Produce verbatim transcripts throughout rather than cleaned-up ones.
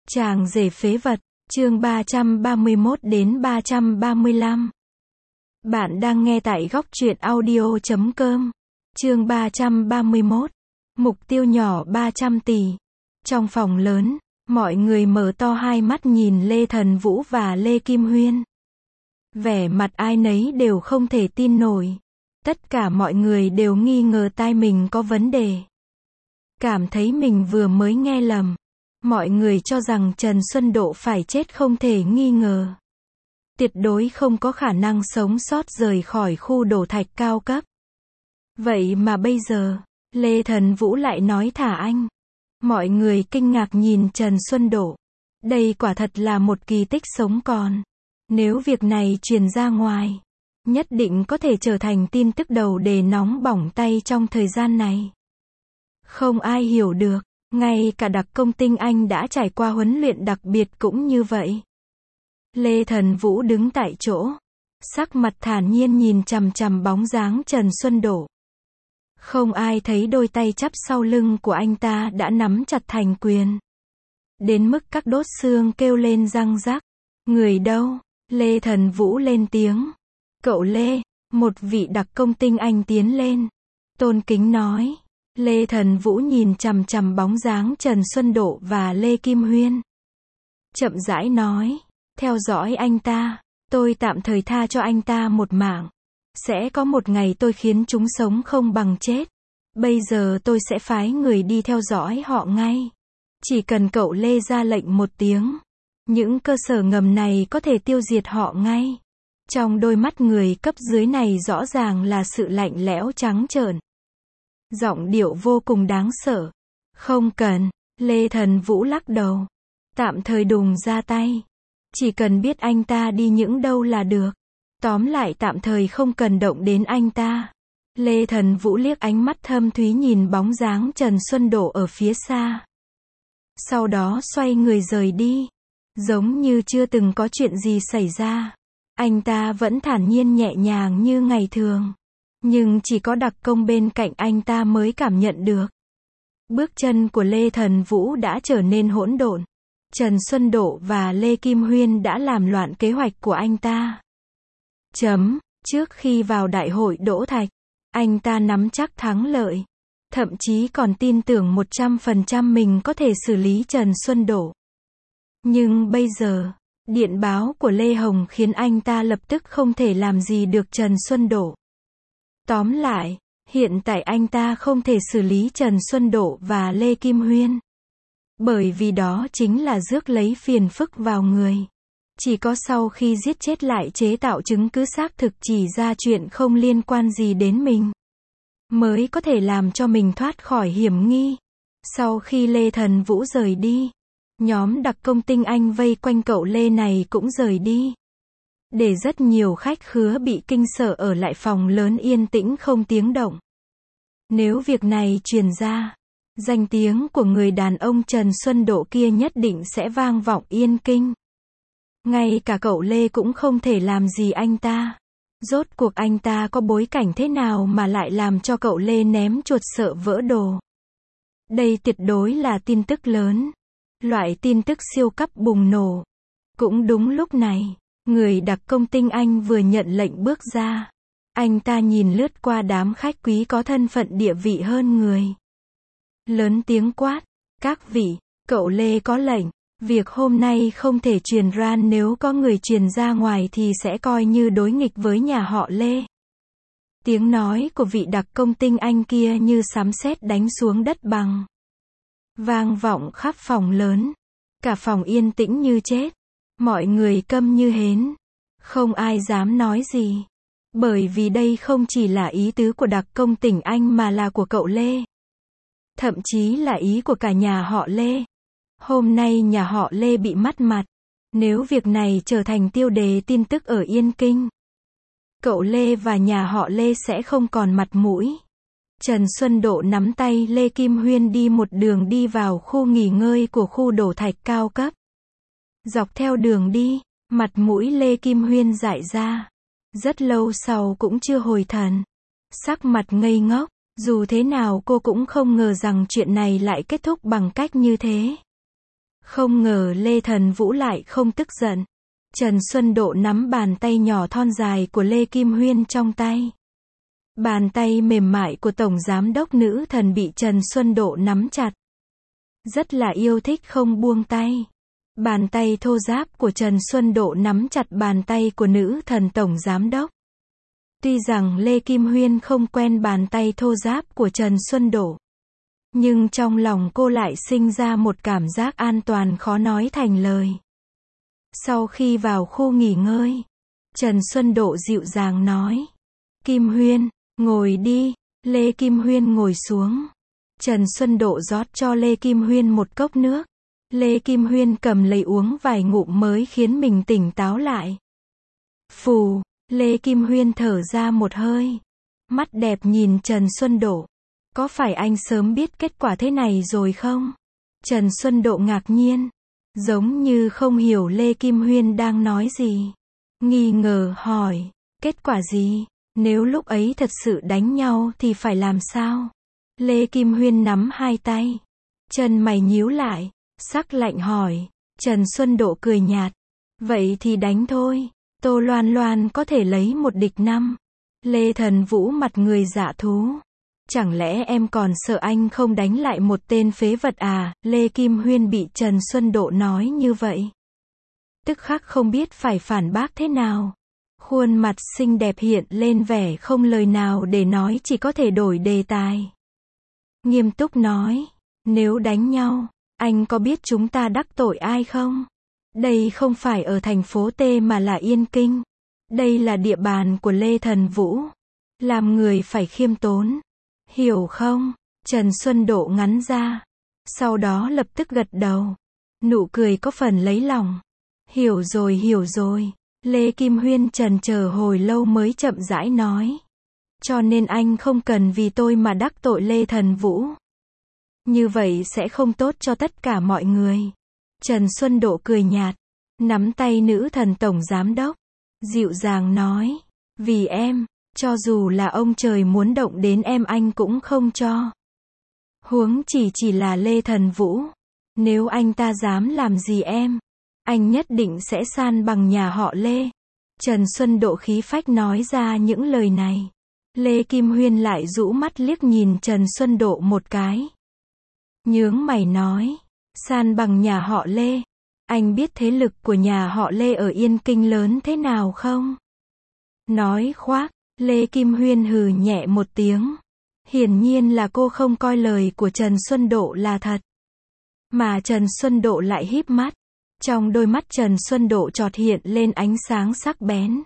Chàng rể phế vật, chương ba trăm ba mươi mốt đến ba trăm ba mươi lăm. Bạn đang nghe tại góc truyện audio chấm com. Chương ba trăm ba mươi mốt. Mục tiêu nhỏ ba trăm tỷ. Trong phòng lớn, mọi người mở to hai mắt nhìn Lê Thần Vũ và Lê Kim Huyên. Vẻ mặt ai nấy đều không thể tin nổi. Tất cả mọi người đều nghi ngờ tai mình có vấn đề. Cảm thấy mình vừa mới nghe lầm. Mọi người cho rằng Trần Xuân Độ phải chết không thể nghi ngờ. Tuyệt đối không có khả năng sống sót rời khỏi khu đổ thạch cao cấp. Vậy mà bây giờ, Lê Thần Vũ lại nói thả anh. Mọi người kinh ngạc nhìn Trần Xuân Độ. Đây quả thật là một kỳ tích sống còn. Nếu việc này truyền ra ngoài, nhất định có thể trở thành tin tức đầu đề nóng bỏng tay trong thời gian này. Không ai hiểu được. Ngay cả đặc công tinh Anh đã trải qua huấn luyện đặc biệt cũng như vậy. Lê Thần Vũ đứng tại chỗ, sắc mặt thản nhiên nhìn chằm chằm bóng dáng Trần Xuân Độ. Không ai thấy đôi tay chắp sau lưng của anh ta đã nắm chặt thành quyền. Đến mức các đốt xương kêu lên răng rắc. Người đâu? Lê Thần Vũ lên tiếng. Cậu Lê, một vị đặc công tinh Anh tiến lên. Tôn kính nói. Lê Thần Vũ nhìn chằm chằm bóng dáng Trần Xuân Độ và Lê Kim Huyên. Chậm rãi nói, theo dõi anh ta, tôi tạm thời tha cho anh ta một mạng. Sẽ có một ngày tôi khiến chúng sống không bằng chết. Bây giờ tôi sẽ phái người đi theo dõi họ ngay. Chỉ cần cậu Lê ra lệnh một tiếng, những cơ sở ngầm này có thể tiêu diệt họ ngay. Trong đôi mắt người cấp dưới này rõ ràng là sự lạnh lẽo trắng trợn. Giọng điệu vô cùng đáng sợ. Không cần, Lê Thần Vũ lắc đầu. Tạm thời đừng ra tay. Chỉ cần biết anh ta đi những đâu là được. Tóm lại tạm thời không cần động đến anh ta. Lê Thần Vũ liếc ánh mắt thâm thúy nhìn bóng dáng Trần Xuân Độ ở phía xa. Sau đó xoay người rời đi. Giống như chưa từng có chuyện gì xảy ra. Anh ta vẫn thản nhiên nhẹ nhàng như ngày thường. Nhưng chỉ có đặc công bên cạnh anh ta mới cảm nhận được. Bước chân của Lê Thần Vũ đã trở nên hỗn độn. Trần Xuân Độ và Lê Kim Huyên đã làm loạn kế hoạch của anh ta. Chấm, trước khi vào đại hội đỗ thạch, anh ta nắm chắc thắng lợi. Thậm chí còn tin tưởng một trăm phần trăm mình có thể xử lý Trần Xuân Độ. Nhưng bây giờ, điện báo của Lê Hồng khiến anh ta lập tức không thể làm gì được Trần Xuân Độ. Tóm lại, hiện tại anh ta không thể xử lý Trần Xuân Độ và Lê Kim Huyên. Bởi vì đó chính là rước lấy phiền phức vào người. Chỉ có sau khi giết chết lại chế tạo chứng cứ xác thực chỉ ra chuyện không liên quan gì đến mình, mới có thể làm cho mình thoát khỏi hiểm nghi. Sau khi Lê Thần Vũ rời đi, nhóm đặc công tinh Anh vây quanh cậu Lê này cũng rời đi. Để rất nhiều khách khứa bị kinh sợ ở lại phòng lớn yên tĩnh không tiếng động. Nếu việc này truyền ra, danh tiếng của người đàn ông Trần Xuân Độ kia nhất định sẽ vang vọng Yên Kinh. Ngay cả cậu Lê cũng không thể làm gì anh ta. Rốt cuộc anh ta có bối cảnh thế nào mà lại làm cho cậu Lê ném chuột sợ vỡ đồ. Đây tuyệt đối là tin tức lớn. Loại tin tức siêu cấp bùng nổ. Cũng đúng lúc này, người đặc công tinh Anh vừa nhận lệnh bước ra. Anh ta nhìn lướt qua đám khách quý có thân phận địa vị hơn người. Lớn tiếng quát, các vị, cậu Lê có lệnh, việc hôm nay không thể truyền ra, nếu có người truyền ra ngoài thì sẽ coi như đối nghịch với nhà họ Lê. Tiếng nói của vị đặc công tinh Anh kia như sấm sét đánh xuống đất bằng. Vang vọng khắp phòng lớn. Cả phòng yên tĩnh như chết. Mọi người câm như hến. Không ai dám nói gì. Bởi vì đây không chỉ là ý tứ của đặc công tỉnh Anh mà là của cậu Lê. Thậm chí là ý của cả nhà họ Lê. Hôm nay nhà họ Lê bị mất mặt. Nếu việc này trở thành tiêu đề tin tức ở Yên Kinh, cậu Lê và nhà họ Lê sẽ không còn mặt mũi. Trần Xuân Độ nắm tay Lê Kim Huyên đi một đường đi vào khu nghỉ ngơi của khu đổ thạch cao cấp. Dọc theo đường đi, mặt mũi Lê Kim Huyên dại ra. Rất lâu sau cũng chưa hồi thần. Sắc mặt ngây ngốc, dù thế nào cô cũng không ngờ rằng chuyện này lại kết thúc bằng cách như thế. Không ngờ Lê Thần Vũ lại không tức giận. Trần Xuân Độ nắm bàn tay nhỏ thon dài của Lê Kim Huyên trong tay. Bàn tay mềm mại của Tổng Giám đốc nữ thần bị Trần Xuân Độ nắm chặt. Rất là yêu thích không buông tay. Bàn tay thô ráp của Trần Xuân Độ nắm chặt bàn tay của nữ thần Tổng Giám đốc. Tuy rằng Lê Kim Huyên không quen bàn tay thô ráp của Trần Xuân Độ, nhưng trong lòng cô lại sinh ra một cảm giác an toàn khó nói thành lời. Sau khi vào khu nghỉ ngơi, Trần Xuân Độ dịu dàng nói. Kim Huyên, ngồi đi. Lê Kim Huyên ngồi xuống. Trần Xuân Độ rót cho Lê Kim Huyên một cốc nước. Lê Kim Huyên cầm lấy uống vài ngụm mới khiến mình tỉnh táo lại. Phù, Lê Kim Huyên thở ra một hơi. Mắt đẹp nhìn Trần Xuân Độ. Có phải anh sớm biết kết quả thế này rồi không? Trần Xuân Độ ngạc nhiên. Giống như không hiểu Lê Kim Huyên đang nói gì. Nghi ngờ hỏi. Kết quả gì? Nếu lúc ấy thật sự đánh nhau thì phải làm sao? Lê Kim Huyên nắm hai tay. Chân mày nhíu lại. Sắc lạnh hỏi. Trần Xuân Độ cười nhạt. Vậy thì đánh thôi. Tô Loan Loan có thể lấy một địch năm. Lê Thần Vũ mặt người dạ thú. Chẳng lẽ em còn sợ anh không đánh lại một tên phế vật à? Lê Kim Huyên bị Trần Xuân Độ nói như vậy. Tức khắc không biết phải phản bác thế nào. Khuôn mặt xinh đẹp hiện lên vẻ không lời nào để nói, chỉ có thể đổi đề tài. Nghiêm túc nói. Nếu đánh nhau, anh có biết chúng ta đắc tội ai không? Đây không phải ở thành phố T mà là Yên Kinh. Đây là địa bàn của Lê Thần Vũ. Làm người phải khiêm tốn. Hiểu không? Trần Xuân Độ ngắn ra. Sau đó lập tức gật đầu. Nụ cười có phần lấy lòng. Hiểu rồi hiểu rồi. Lê Kim Huyên trần chờ hồi lâu mới chậm rãi nói. Cho nên anh không cần vì tôi mà đắc tội Lê Thần Vũ. Như vậy sẽ không tốt cho tất cả mọi người. Trần Xuân Độ cười nhạt. Nắm tay nữ thần Tổng Giám đốc. Dịu dàng nói. Vì em, cho dù là ông trời muốn động đến em anh cũng không cho. Huống chỉ chỉ là Lê Thần Vũ. Nếu anh ta dám làm gì em, anh nhất định sẽ san bằng nhà họ Lê. Trần Xuân Độ khí phách nói ra những lời này. Lê Kim Huyên lại rũ mắt liếc nhìn Trần Xuân Độ một cái. Nhướng mày nói. San bằng nhà họ Lê. Anh biết thế lực của nhà họ Lê ở Yên Kinh lớn thế nào không? Nói khoác. Lê Kim Huyên hừ nhẹ một tiếng. Hiển nhiên là cô không coi lời của Trần Xuân Độ là thật. Mà Trần Xuân Độ lại híp mắt. Trong đôi mắt Trần Xuân Độ chợt hiện lên ánh sáng sắc bén.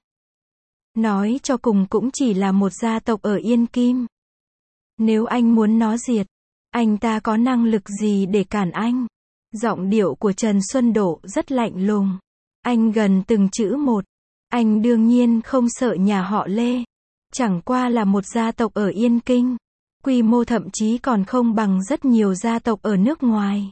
Nói cho cùng cũng chỉ là một gia tộc ở Yên Kim. Nếu anh muốn nó diệt, anh ta có năng lực gì để cản anh? Giọng điệu của Trần Xuân Độ rất lạnh lùng. Anh gần từng chữ một. Anh đương nhiên không sợ nhà họ Lê. Chẳng qua là một gia tộc ở Yên Kinh. Quy mô thậm chí còn không bằng rất nhiều gia tộc ở nước ngoài.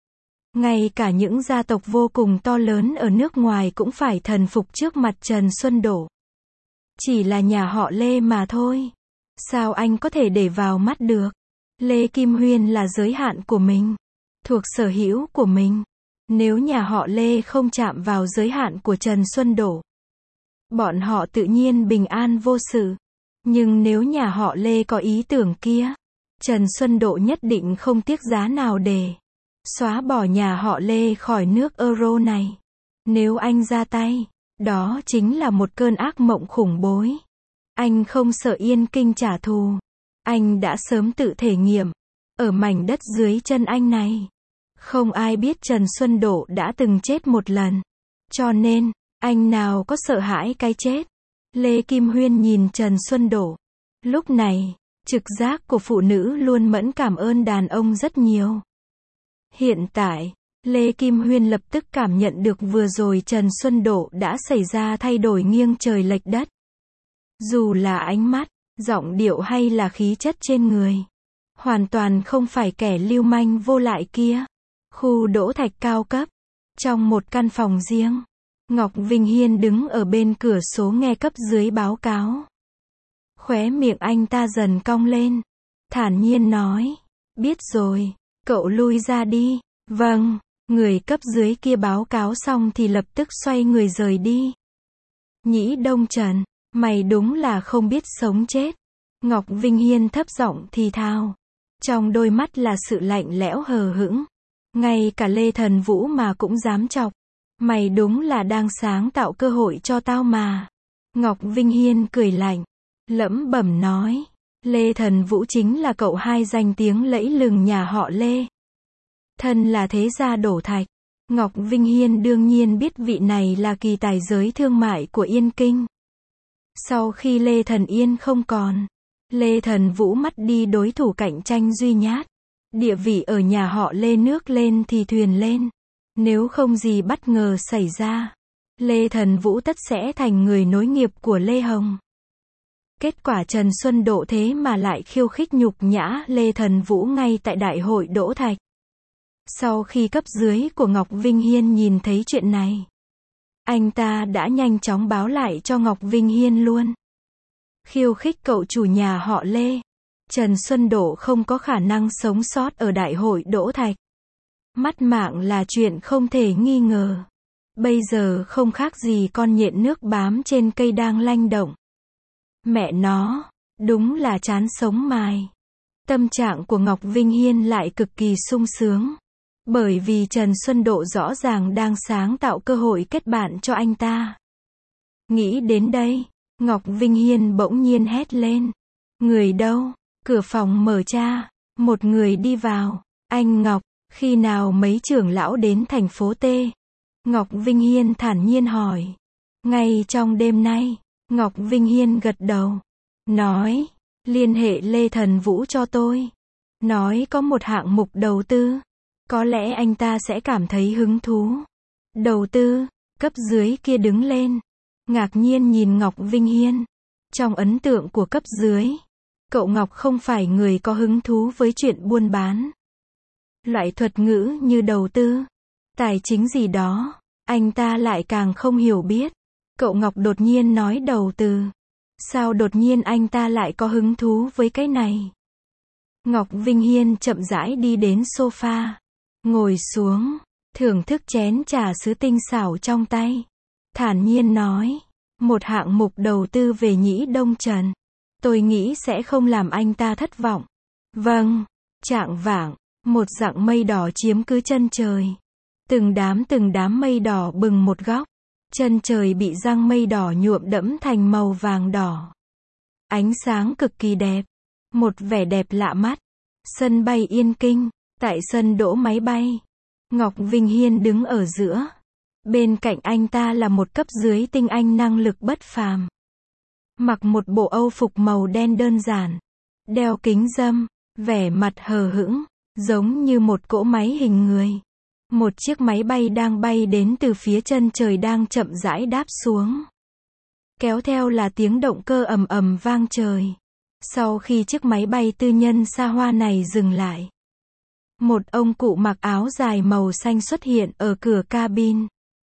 Ngay cả những gia tộc vô cùng to lớn ở nước ngoài cũng phải thần phục trước mặt Trần Xuân Độ. Chỉ là nhà họ Lê mà thôi. Sao anh có thể để vào mắt được? Lê Kim Huyên là giới hạn của mình. Thuộc sở hữu của mình. Nếu nhà họ Lê không chạm vào giới hạn của Trần Xuân Độ, bọn họ tự nhiên bình an vô sự. Nhưng nếu nhà họ Lê có ý tưởng kia, Trần Xuân Độ nhất định không tiếc giá nào để xóa bỏ nhà họ Lê khỏi nước Euro này. Nếu anh ra tay, đó chính là một cơn ác mộng khủng bố. Anh không sợ Yên Kinh trả thù. Anh đã sớm tự thể nghiệm. Ở mảnh đất dưới chân anh này, không ai biết Trần Xuân Độ đã từng chết một lần. Cho nên, anh nào có sợ hãi cái chết? Lê Kim Huyên nhìn Trần Xuân Độ. Lúc này, trực giác của phụ nữ luôn mẫn cảm ơn đàn ông rất nhiều. Hiện tại, Lê Kim Huyên lập tức cảm nhận được vừa rồi Trần Xuân Độ đã xảy ra thay đổi nghiêng trời lệch đất. Dù là ánh mắt, giọng điệu hay là khí chất trên người, hoàn toàn không phải kẻ lưu manh vô lại kia. Khu đỗ thạch cao cấp. Trong một căn phòng riêng, Ngọc Vinh Hiên đứng ở bên cửa sổ nghe cấp dưới báo cáo. Khóe miệng anh ta dần cong lên. Thản nhiên nói. Biết rồi, cậu lui ra đi. Vâng. Người cấp dưới kia báo cáo xong thì lập tức xoay người rời đi. Nhĩ Đông Trần, mày đúng là không biết sống chết. Ngọc Vinh Hiên thấp giọng thì thào. Trong đôi mắt là sự lạnh lẽo hờ hững. Ngay cả Lê Thần Vũ mà cũng dám chọc. Mày đúng là đang sáng tạo cơ hội cho tao mà. Ngọc Vinh Hiên cười lạnh, lẩm bẩm nói. Lê Thần Vũ chính là cậu hai danh tiếng lẫy lừng nhà họ Lê. Thân là thế gia đổ thạch. Ngọc Vinh Hiên đương nhiên biết vị này là kỳ tài giới thương mại của Yên Kinh. Sau khi Lê Thần Yên không còn, Lê Thần Vũ mất đi đối thủ cạnh tranh duy nhất. Địa vị ở nhà họ Lê nước lên thì thuyền lên. Nếu không gì bất ngờ xảy ra, Lê Thần Vũ tất sẽ thành người nối nghiệp của Lê Hồng. Kết quả Trần Xuân Độ thế mà lại khiêu khích nhục nhã Lê Thần Vũ ngay tại đại hội đỗ thạch. Sau khi cấp dưới của Ngọc Vinh Hiên nhìn thấy chuyện này, anh ta đã nhanh chóng báo lại cho Ngọc Vinh Hiên luôn. Khiêu khích cậu chủ nhà họ Lê, Trần Xuân Độ không có khả năng sống sót ở đại hội đỗ thạch. Mất mạng là chuyện không thể nghi ngờ. Bây giờ không khác gì con nhện nước bám trên cây đang lanh động. Mẹ nó, đúng là chán sống mài. Tâm trạng của Ngọc Vinh Hiên lại cực kỳ sung sướng. Bởi vì Trần Xuân Độ rõ ràng đang sáng tạo cơ hội kết bạn cho anh ta. Nghĩ đến đây, Ngọc Vinh Hiên bỗng nhiên hét lên. Người đâu? Cửa phòng mở ra, một người đi vào. Anh Ngọc, khi nào mấy trưởng lão đến thành phố T? Ngọc Vinh Hiên thản nhiên hỏi. Ngay trong đêm nay, Ngọc Vinh Hiên gật đầu. Nói, liên hệ Lê Thần Vũ cho tôi. Nói có một hạng mục đầu tư. Có lẽ anh ta sẽ cảm thấy hứng thú. Đầu tư, cấp dưới kia đứng lên. Ngạc nhiên nhìn Ngọc Vinh Hiên. Trong ấn tượng của cấp dưới, cậu Ngọc không phải người có hứng thú với chuyện buôn bán. Loại thuật ngữ như đầu tư, tài chính gì đó, anh ta lại càng không hiểu biết. Cậu Ngọc đột nhiên nói đầu tư. Sao đột nhiên anh ta lại có hứng thú với cái này? Ngọc Vinh Hiên chậm rãi đi đến sofa. Ngồi xuống, thưởng thức chén trà sứ tinh xảo trong tay. Thản nhiên nói. Một hạng mục đầu tư về Nhĩ Đông Trần. Tôi nghĩ sẽ không làm anh ta thất vọng. Vâng. Trạng vạng, một dặng mây đỏ chiếm cứ chân trời. Từng đám từng đám mây đỏ bừng một góc. Chân trời bị giăng mây đỏ nhuộm đẫm thành màu vàng đỏ. Ánh sáng cực kỳ đẹp. Một vẻ đẹp lạ mắt. Sân bay Yên Kinh. Tại sân đỗ máy bay, Ngọc Vinh Hiên đứng ở giữa. Bên cạnh anh ta là một cấp dưới tinh anh năng lực bất phàm. Mặc một bộ âu phục màu đen đơn giản. Đeo kính râm, vẻ mặt hờ hững, giống như một cỗ máy hình người. Một chiếc máy bay đang bay đến từ phía chân trời đang chậm rãi đáp xuống. Kéo theo là tiếng động cơ ầm ầm vang trời. Sau khi chiếc máy bay tư nhân xa hoa này dừng lại, một ông cụ mặc áo dài màu xanh xuất hiện ở cửa cabin.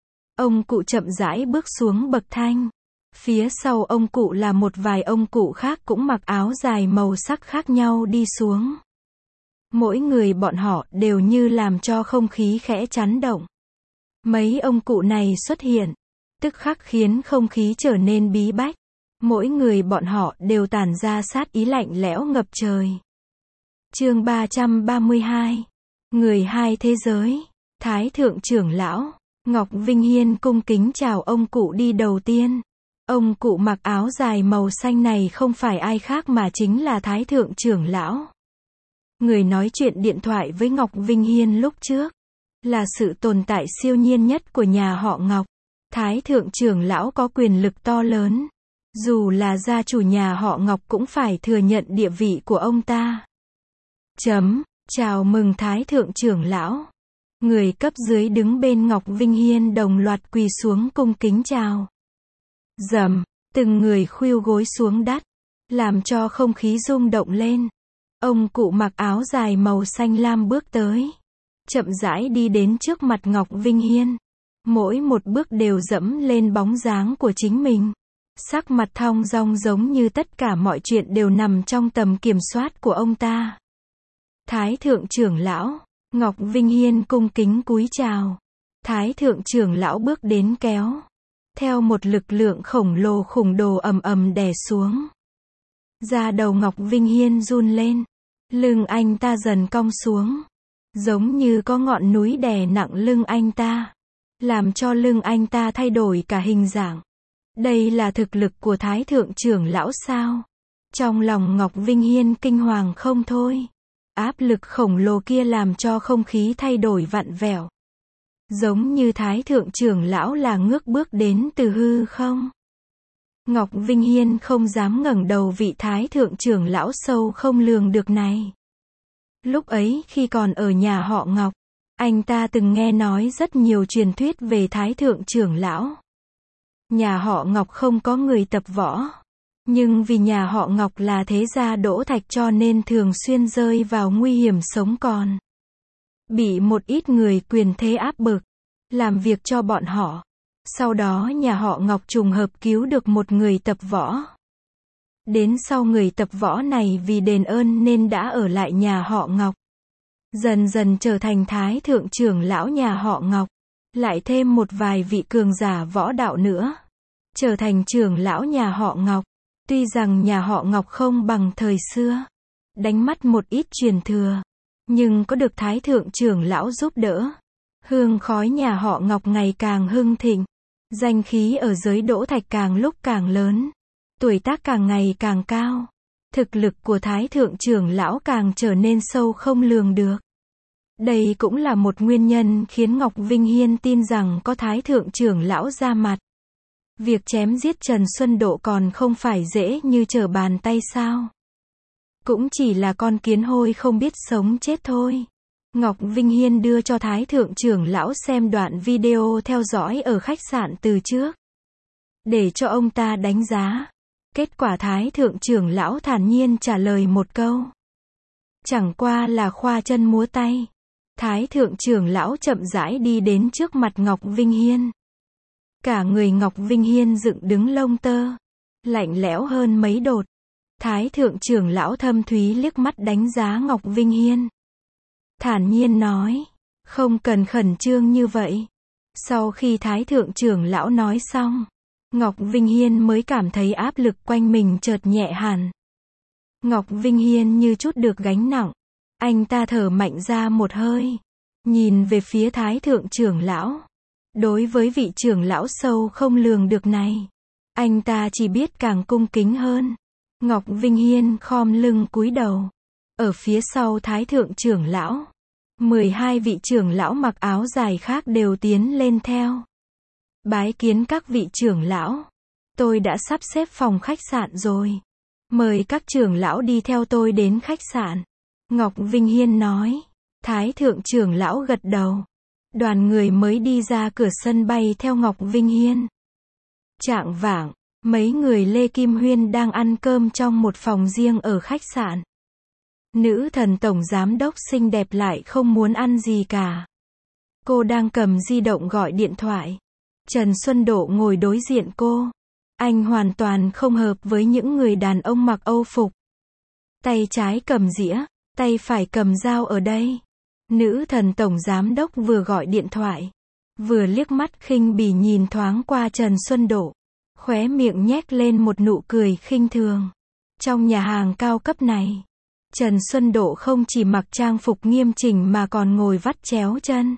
Ông cụ chậm rãi bước xuống bậc thang. Phía sau ông cụ là một vài ông cụ khác cũng mặc áo dài màu sắc khác nhau đi xuống. Mỗi người bọn họ đều như làm cho không khí khẽ chấn động. Mấy ông cụ này xuất hiện, tức khắc khiến không khí trở nên bí bách. Mỗi người bọn họ đều tản ra sát ý lạnh lẽo ngập trời. Chương ba trăm ba mươi hai. Người hai thế giới. Thái thượng trưởng lão. Ngọc Vinh Hiên cung kính chào ông cụ đi đầu tiên. Ông cụ mặc áo dài màu xanh này không phải ai khác mà chính là Thái thượng trưởng lão. Người nói chuyện điện thoại với Ngọc Vinh Hiên lúc trước. Là sự tồn tại siêu nhiên nhất của nhà họ Ngọc. Thái thượng trưởng lão có quyền lực to lớn. Dù là gia chủ nhà họ Ngọc cũng phải thừa nhận địa vị của ông ta. Chấm, chào mừng Thái thượng trưởng lão. Người cấp dưới đứng bên Ngọc Vinh Hiên đồng loạt quỳ xuống cung kính chào. Dầm, từng người khuỵu gối xuống đất, làm cho không khí rung động lên. Ông cụ mặc áo dài màu xanh lam bước tới, chậm rãi đi đến trước mặt Ngọc Vinh Hiên. Mỗi một bước đều dẫm lên bóng dáng của chính mình. Sắc mặt thong dong giống như tất cả mọi chuyện đều nằm trong tầm kiểm soát của ông ta. Thái thượng trưởng lão, Ngọc Vinh Hiên cung kính cúi chào. Thái thượng trưởng lão bước đến kéo. Theo một lực lượng khổng lồ khủng đồ ầm ầm đè xuống. Da đầu Ngọc Vinh Hiên run lên. Lưng anh ta dần cong xuống. Giống như có ngọn núi đè nặng lưng anh ta. Làm cho lưng anh ta thay đổi cả hình dạng. Đây là thực lực của Thái thượng trưởng lão sao? Trong lòng Ngọc Vinh Hiên kinh hoàng không thôi. Áp lực khổng lồ kia làm cho không khí thay đổi vặn vẹo. Giống như Thái thượng trưởng lão là ngước bước đến từ hư không. Ngọc Vinh Hiên không dám ngẩng đầu vị Thái thượng trưởng lão sâu không lường được này. Lúc ấy khi còn ở nhà họ Ngọc, anh ta từng nghe nói rất nhiều truyền thuyết về Thái thượng trưởng lão. Nhà họ Ngọc không có người tập võ. Nhưng vì nhà họ Ngọc là thế gia đỗ thạch cho nên thường xuyên rơi vào nguy hiểm sống còn. Bị một ít người quyền thế áp bức, làm việc cho bọn họ. Sau đó nhà họ Ngọc trùng hợp cứu được một người tập võ. Đến sau người tập võ này vì đền ơn nên đã ở lại nhà họ Ngọc. Dần dần trở thành Thái thượng trưởng lão nhà họ Ngọc. Lại thêm một vài vị cường giả võ đạo nữa. Trở thành trưởng lão nhà họ Ngọc. Tuy rằng nhà họ Ngọc không bằng thời xưa. Đánh mất một ít truyền thừa. Nhưng có được Thái thượng trưởng lão giúp đỡ. Hương khói nhà họ Ngọc ngày càng hưng thịnh. Danh khí ở giới đỗ thạch càng lúc càng lớn. Tuổi tác càng ngày càng cao. Thực lực của Thái thượng trưởng lão càng trở nên sâu không lường được. Đây cũng là một nguyên nhân khiến Ngọc Vinh Hiên tin rằng có Thái thượng trưởng lão ra mặt. Việc chém giết Trần Xuân Độ còn không phải dễ như trở bàn tay sao. Cũng chỉ là con kiến hôi không biết sống chết thôi. Ngọc Vinh Hiên đưa cho Thái thượng trưởng lão xem đoạn video theo dõi ở khách sạn từ trước. Để cho ông ta đánh giá. Kết quả Thái thượng trưởng lão thản nhiên trả lời một câu. Chẳng qua là khoa chân múa tay. Thái thượng trưởng lão chậm rãi đi đến trước mặt Ngọc Vinh Hiên. Cả người Ngọc Vinh Hiên dựng đứng lông tơ. Lạnh lẽo hơn mấy đột. Thái thượng trưởng lão thâm thúy liếc mắt đánh giá Ngọc Vinh Hiên. Thản nhiên nói. Không cần khẩn trương như vậy. Sau khi Thái thượng trưởng lão nói xong. Ngọc Vinh Hiên mới cảm thấy áp lực quanh mình chợt nhẹ hẳn. Ngọc Vinh Hiên như chút được gánh nặng. Anh ta thở mạnh ra một hơi. Nhìn về phía Thái thượng trưởng lão. Đối với vị trưởng lão sâu không lường được này. Anh ta chỉ biết càng cung kính hơn. Ngọc Vinh Hiên khom lưng cúi đầu. Ở phía sau Thái thượng trưởng lão. mười hai vị trưởng lão mặc áo dài khác đều tiến lên theo. Bái kiến các vị trưởng lão. Tôi đã sắp xếp phòng khách sạn rồi. Mời các trưởng lão đi theo tôi đến khách sạn. Ngọc Vinh Hiên nói. Thái thượng trưởng lão gật đầu. Đoàn người mới đi ra cửa sân bay theo Ngọc Vinh Hiên. Chạng vạng, mấy người Lê Kim Huyên đang ăn cơm trong một phòng riêng ở khách sạn. Nữ thần tổng giám đốc xinh đẹp lại không muốn ăn gì cả. Cô đang cầm di động gọi điện thoại. Trần Xuân Độ ngồi đối diện cô. Anh hoàn toàn không hợp với những người đàn ông mặc Âu phục. Tay trái cầm dĩa, tay phải cầm dao ở đây. Nữ thần tổng giám đốc vừa gọi điện thoại, vừa liếc mắt khinh bỉ nhìn thoáng qua Trần Xuân Độ. Khóe miệng nhếch lên một nụ cười khinh thường. Trong nhà hàng cao cấp này, Trần Xuân Độ không chỉ mặc trang phục nghiêm chỉnh mà còn ngồi vắt chéo chân.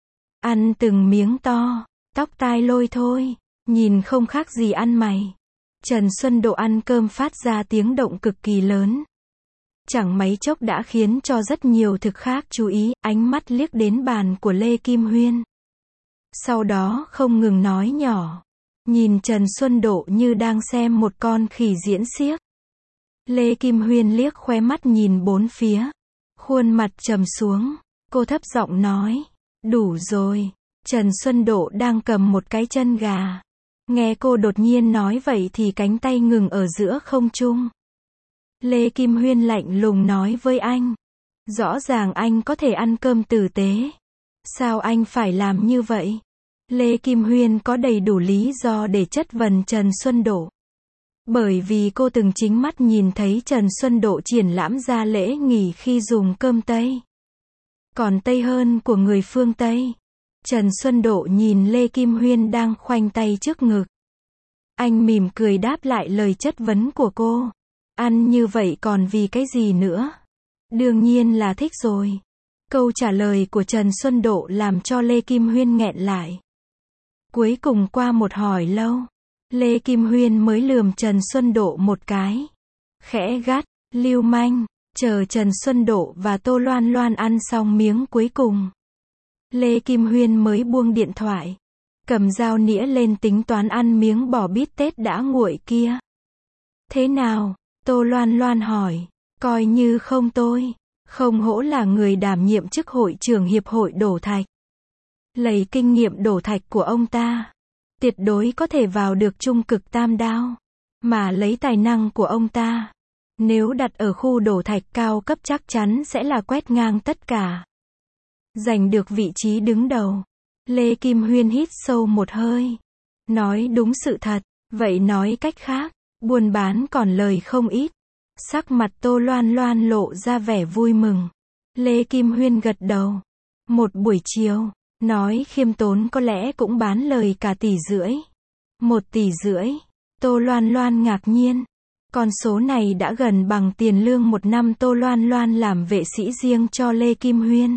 Ăn từng miếng to, tóc tai lôi thôi, nhìn không khác gì ăn mày. Trần Xuân Độ ăn cơm phát ra tiếng động cực kỳ lớn. Chẳng mấy chốc đã khiến cho rất nhiều thực khác chú ý, ánh mắt liếc đến bàn của Lê Kim Huyên. Sau đó không ngừng nói nhỏ. Nhìn Trần Xuân Độ như đang xem một con khỉ diễn xiếc. Lê Kim Huyên liếc khóe mắt nhìn bốn phía. Khuôn mặt trầm xuống. Cô thấp giọng nói. Đủ rồi. Trần Xuân Độ đang cầm một cái chân gà. Nghe cô đột nhiên nói vậy thì cánh tay ngừng ở giữa không trung. Lê Kim Huyên lạnh lùng nói với anh. Rõ ràng anh có thể ăn cơm tử tế. Sao anh phải làm như vậy? Lê Kim Huyên có đầy đủ lý do để chất vấn Trần Xuân Độ. Bởi vì cô từng chính mắt nhìn thấy Trần Xuân Độ triển lãm ra lễ nghỉ khi dùng cơm Tây. còn Tây hơn của người phương Tây. Trần Xuân Độ nhìn Lê Kim Huyên đang khoanh tay trước ngực. Anh mỉm cười đáp lại lời chất vấn của cô. Ăn như vậy còn vì cái gì nữa? Đương nhiên là thích rồi. Câu trả lời của Trần Xuân Độ làm cho Lê Kim Huyên nghẹn lại. Cuối cùng qua một hồi lâu, Lê Kim Huyên mới lườm Trần Xuân Độ một cái. Khẽ gắt, lưu manh, chờ Trần Xuân Độ và Tô Loan Loan ăn xong miếng cuối cùng. Lê Kim Huyên mới buông điện thoại, cầm dao nĩa lên tính toán ăn miếng bò bít tết đã nguội kia. Thế nào? Tô Loan Loan hỏi. Coi như không tôi. Không hổ là người đảm nhiệm chức hội trưởng hiệp hội đổ thạch. Lấy kinh nghiệm đổ thạch của ông ta, tuyệt đối có thể vào được trung cực tam đao. Mà lấy tài năng của ông ta, nếu đặt ở khu đổ thạch cao cấp chắc chắn sẽ là quét ngang tất cả. Giành được vị trí đứng đầu. Lê Kim Huyên hít sâu một hơi. Nói đúng sự thật. Vậy nói cách khác, buôn bán còn lời không ít. Sắc mặt Tô Loan Loan lộ ra vẻ vui mừng. Lê Kim Huyên gật đầu. Một buổi chiều, nói khiêm tốn có lẽ cũng bán lời cả tỷ rưỡi. Một tỷ rưỡi. Tô Loan Loan ngạc nhiên. Con số này đã gần bằng tiền lương một năm Tô Loan Loan làm vệ sĩ riêng cho Lê Kim Huyên.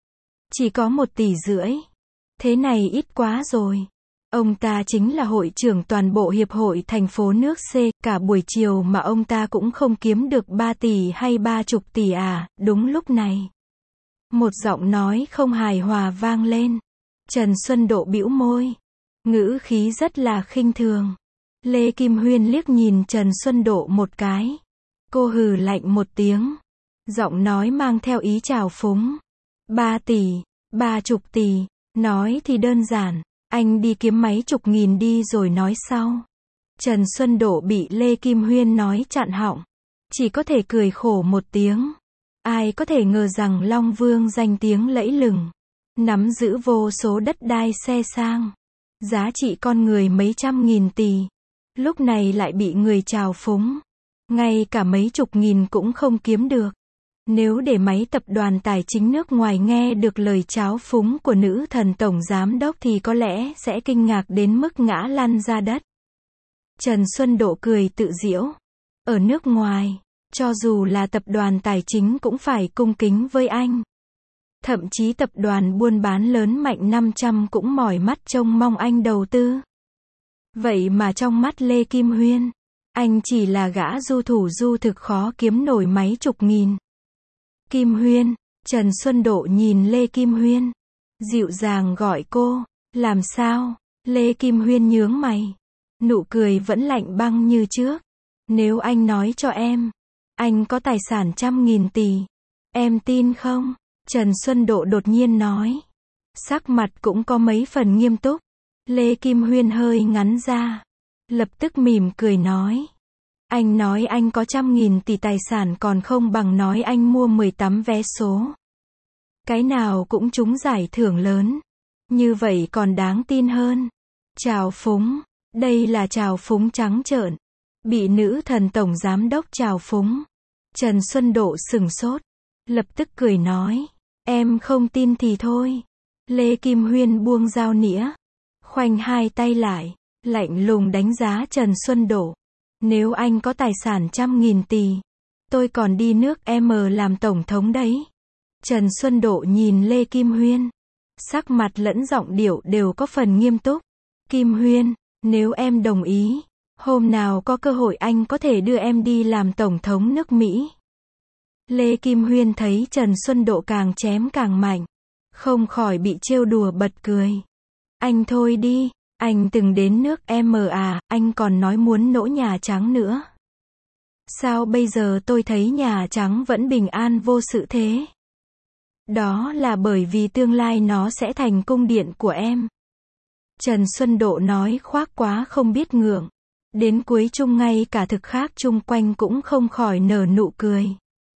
Chỉ có một tỷ rưỡi. Thế này ít quá rồi. Ông ta chính là hội trưởng toàn bộ hiệp hội thành phố nước C, cả buổi chiều mà ông ta cũng không kiếm được ba tỷ hay ba chục tỷ à, đúng lúc này. Một giọng nói không hài hòa vang lên. Trần Xuân Độ bĩu môi. Ngữ khí rất là khinh thường. Lê Kim Huyên liếc nhìn Trần Xuân Độ một cái. Cô hừ lạnh một tiếng. Giọng nói mang theo ý trào phúng. Ba tỷ, ba chục tỷ, nói thì đơn giản. Anh đi kiếm mấy chục nghìn đi rồi nói sau. Trần Xuân Độ bị Lê Kim Huyên nói chặn họng. Chỉ có thể cười khổ một tiếng. Ai có thể ngờ rằng Long Vương danh tiếng lẫy lừng. Nắm giữ vô số đất đai xe sang. Giá trị con người mấy trăm nghìn tỷ. Lúc này lại bị người trào phúng. Ngay cả mấy chục nghìn cũng không kiếm được. Nếu để mấy tập đoàn tài chính nước ngoài nghe được lời tráo phúng của nữ thần tổng giám đốc thì có lẽ sẽ kinh ngạc đến mức ngã lăn ra đất. Trần Xuân Độ cười tự giễu. Ở nước ngoài, cho dù là tập đoàn tài chính cũng phải cung kính với anh. Thậm chí tập đoàn buôn bán lớn mạnh năm trăm cũng mỏi mắt trông mong anh đầu tư. Vậy mà trong mắt Lê Kim Huyên, anh chỉ là gã du thủ du thực khó kiếm nổi mấy chục nghìn. Kim Huyên, Trần Xuân Độ nhìn Lê Kim Huyên, dịu dàng gọi cô. Làm sao? Lê Kim Huyên nhướng mày. Nụ cười vẫn lạnh băng như trước. Nếu anh nói cho em, anh có tài sản trăm nghìn tỷ, em tin không? Trần Xuân Độ đột nhiên nói. Sắc mặt cũng có mấy phần nghiêm túc. Lê Kim Huyên hơi ngắn ra. Lập tức mỉm cười nói. Anh nói anh có trăm nghìn tỷ tài sản còn không bằng nói anh mua mười tấm vé số. Cái nào cũng trúng giải thưởng lớn. Như vậy còn đáng tin hơn. Trào phúng. Đây là trào phúng trắng trợn. Bị nữ thần tổng giám đốc trào phúng. Trần Xuân Độ sừng sốt. Lập tức cười nói. Em không tin thì thôi. Lê Kim Huyên buông dao nĩa. Khoanh hai tay lại. Lạnh lùng đánh giá Trần Xuân Độ. Nếu anh có tài sản trăm nghìn tỷ, tôi còn đi nước M làm tổng thống đấy. Trần Xuân Độ nhìn Lê Kim Huyên. Sắc mặt lẫn giọng điệu đều có phần nghiêm túc. Kim Huyên, nếu em đồng ý, hôm nào có cơ hội anh có thể đưa em đi làm tổng thống nước Mỹ. Lê Kim Huyên thấy Trần Xuân Độ càng chém càng mạnh. Không khỏi bị trêu đùa bật cười. Anh thôi đi. Anh từng đến nước M à, anh còn nói muốn nỗ Nhà Trắng nữa. Sao bây giờ tôi thấy Nhà Trắng vẫn bình an vô sự thế? Đó là bởi vì tương lai nó sẽ thành cung điện của em. Trần Xuân Độ nói khoác quá không biết ngượng. Đến cuối chung ngay cả thực khác chung quanh cũng không khỏi nở nụ cười.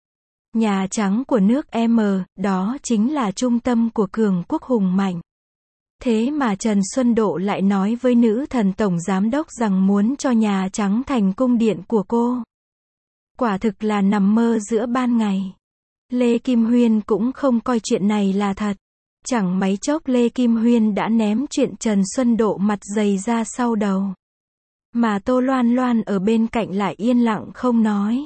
Nhà Trắng của nước M, đó chính là trung tâm của cường quốc hùng mạnh. Thế mà Trần Xuân Độ lại nói với nữ thần tổng giám đốc rằng muốn cho Nhà Trắng thành cung điện của cô. Quả thực là nằm mơ giữa ban ngày. Lê Kim Huyên cũng không coi chuyện này là thật. Chẳng mấy chốc Lê Kim Huyên đã ném chuyện Trần Xuân Độ mặt dày ra sau đầu. Mà Tô Loan Loan ở bên cạnh lại yên lặng không nói.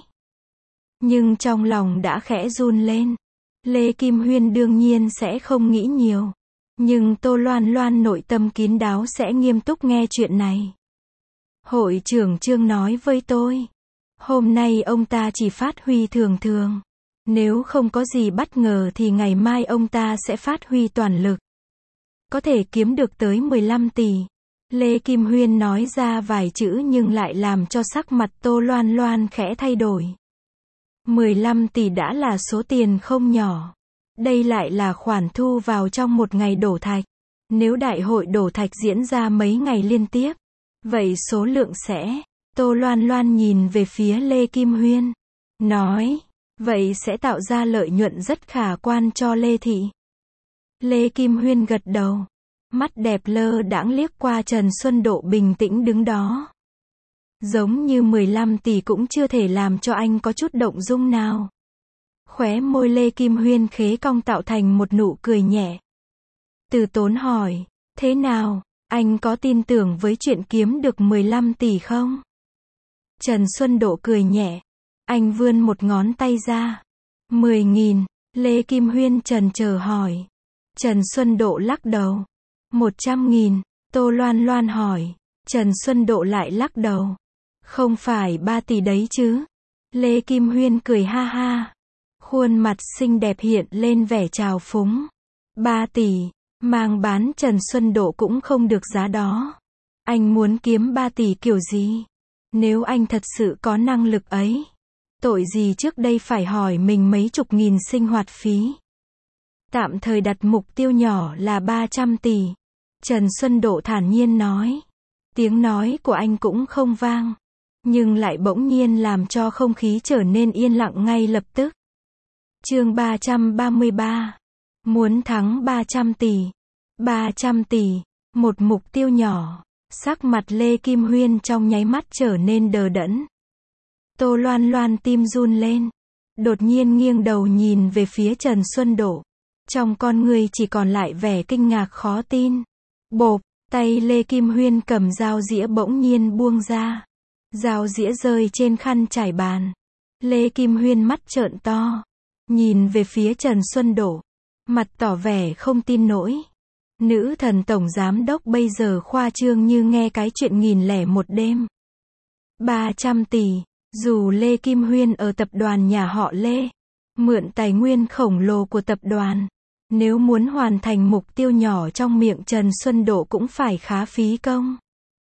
Nhưng trong lòng đã khẽ run lên. Lê Kim Huyên đương nhiên sẽ không nghĩ nhiều. Nhưng Tô Loan Loan nội tâm kín đáo sẽ nghiêm túc nghe chuyện này. Hội trưởng Trương nói với tôi. Hôm nay ông ta chỉ phát huy thường thường. Nếu không có gì bất ngờ thì ngày mai ông ta sẽ phát huy toàn lực. Có thể kiếm được tới mười lăm tỷ. Lê Kim Huyên nói ra vài chữ nhưng lại làm cho sắc mặt Tô Loan Loan khẽ thay đổi. mười lăm tỷ đã là số tiền không nhỏ. Đây lại là khoản thu vào trong một ngày đổ thạch. Nếu đại hội đổ thạch diễn ra mấy ngày liên tiếp, vậy số lượng sẽ... Tô Loan Loan nhìn về phía Lê Kim Huyên. Nói, vậy sẽ tạo ra lợi nhuận rất khả quan cho Lê Thị. Lê Kim Huyên gật đầu. Mắt đẹp lơ đãng liếc qua Trần Xuân Độ bình tĩnh đứng đó. Giống như mười lăm tỷ cũng chưa thể làm cho anh có chút động dung nào. Khóe môi Lê Kim Huyên khế cong tạo thành một nụ cười nhẹ. Từ Tốn hỏi, thế nào, anh có tin tưởng với chuyện kiếm được mười lăm tỷ không? Trần Xuân Độ cười nhẹ. Anh vươn một ngón tay ra. mười nghìn, Lê Kim Huyên chần chờ hỏi. Trần Xuân Độ lắc đầu. một trăm nghìn, Tô Loan Loan hỏi. Trần Xuân Độ lại lắc đầu. Không phải ba tỷ đấy chứ? Lê Kim Huyên cười ha ha. Khuôn mặt xinh đẹp hiện lên vẻ trào phúng. ba tỷ, mang bán Trần Xuân Độ cũng không được giá đó. Anh muốn kiếm ba tỷ kiểu gì? Nếu anh thật sự có năng lực ấy, tội gì trước đây phải hỏi mình mấy chục nghìn sinh hoạt phí. Tạm thời đặt mục tiêu nhỏ là ba trăm tỷ. Trần Xuân Độ thản nhiên nói. Tiếng nói của anh cũng không vang, nhưng lại bỗng nhiên làm cho không khí trở nên yên lặng ngay lập tức. Chương ba trăm ba mươi ba. Muốn thắng ba trăm tỷ. ba trăm tỷ, một mục tiêu nhỏ. Sắc mặt Lê Kim Huyên trong nháy mắt trở nên đờ đẫn. Tô Loan Loan tim run lên. Đột nhiên nghiêng đầu nhìn về phía Trần Xuân Độ. Trong con người chỉ còn lại vẻ kinh ngạc khó tin. Bộp, tay Lê Kim Huyên cầm dao dĩa bỗng nhiên buông ra. Dao dĩa rơi trên khăn trải bàn. Lê Kim Huyên mắt trợn to. Nhìn về phía Trần Xuân Độ. Mặt tỏ vẻ không tin nổi. Nữ thần tổng giám đốc bây giờ khoa trương như nghe cái chuyện nghìn lẻ một đêm. ba trăm tỷ, dù Lê Kim Huyên ở tập đoàn nhà họ Lê, mượn tài nguyên khổng lồ của tập đoàn, nếu muốn hoàn thành mục tiêu nhỏ trong miệng Trần Xuân Độ cũng phải khá phí công.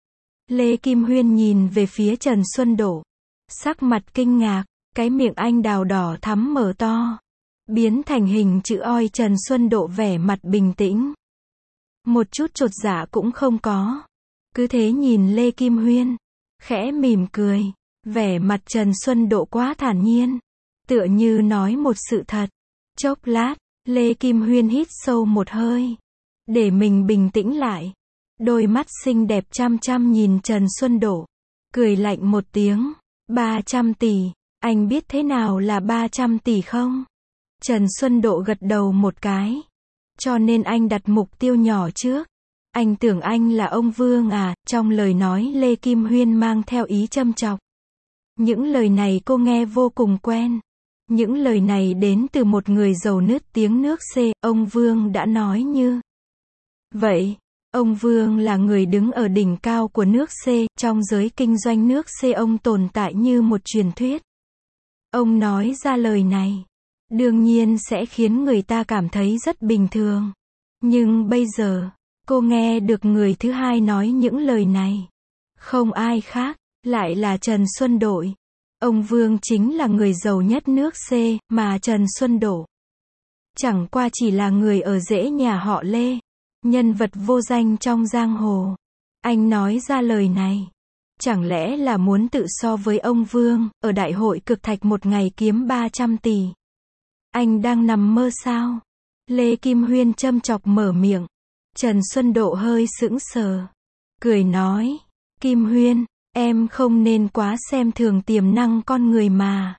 Lê Kim Huyên nhìn về phía Trần Xuân Độ, sắc mặt kinh ngạc, cái miệng anh đào đỏ thắm mở to, biến thành hình chữ oi. Trần Xuân Độ vẻ mặt bình tĩnh. Một chút chột dạ cũng không có. Cứ thế nhìn Lê Kim Huyên, khẽ mỉm cười. Vẻ mặt Trần Xuân Độ quá thản nhiên, tựa như nói một sự thật. Chốc lát, Lê Kim Huyên hít sâu một hơi, để mình bình tĩnh lại. Đôi mắt xinh đẹp chăm chăm nhìn Trần Xuân Độ, cười lạnh một tiếng. ba trăm tỷ, anh biết thế nào là ba trăm tỷ không? Trần Xuân Độ gật đầu một cái. Cho nên anh đặt mục tiêu nhỏ trước. Anh tưởng anh là ông Vương à? Trong lời nói Lê Kim Huyên mang theo ý châm chọc. Những lời này cô nghe vô cùng quen. Những lời này đến từ một người giàu nứt tiếng nước C. Ông Vương đã nói như vậy. Ông Vương là người đứng ở đỉnh cao của nước C. Trong giới kinh doanh nước C, ông tồn tại như một truyền thuyết. Ông nói ra lời này, đương nhiên sẽ khiến người ta cảm thấy rất bình thường. Nhưng bây giờ, cô nghe được người thứ hai nói những lời này. Không ai khác, lại là Trần Xuân Độ. Ông Vương chính là người giàu nhất nước C, mà Trần Xuân Độ chẳng qua chỉ là người ở rễ nhà họ Lê, nhân vật vô danh trong giang hồ. Anh nói ra lời này, chẳng lẽ là muốn tự so với ông Vương, ở đại hội cực thạch một ngày kiếm ba trăm tỷ. Anh đang nằm mơ sao? Lê Kim Huyên châm chọc mở miệng. Trần Xuân Độ hơi sững sờ, cười nói, Kim Huyên, em không nên quá xem thường tiềm năng con người mà.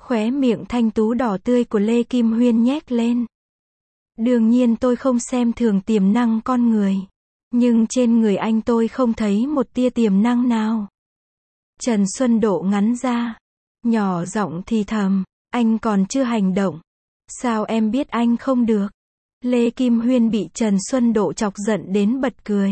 Khóe miệng thanh tú đỏ tươi của Lê Kim Huyên nhếch lên. Đương nhiên tôi không xem thường tiềm năng con người. Nhưng trên người anh tôi không thấy một tia tiềm năng nào. Trần Xuân Độ ngắn ra. Nhỏ giọng thì thầm. Anh còn chưa hành động. Sao em biết anh không được? Lê Kim Huyên bị Trần Xuân Độ chọc giận đến bật cười.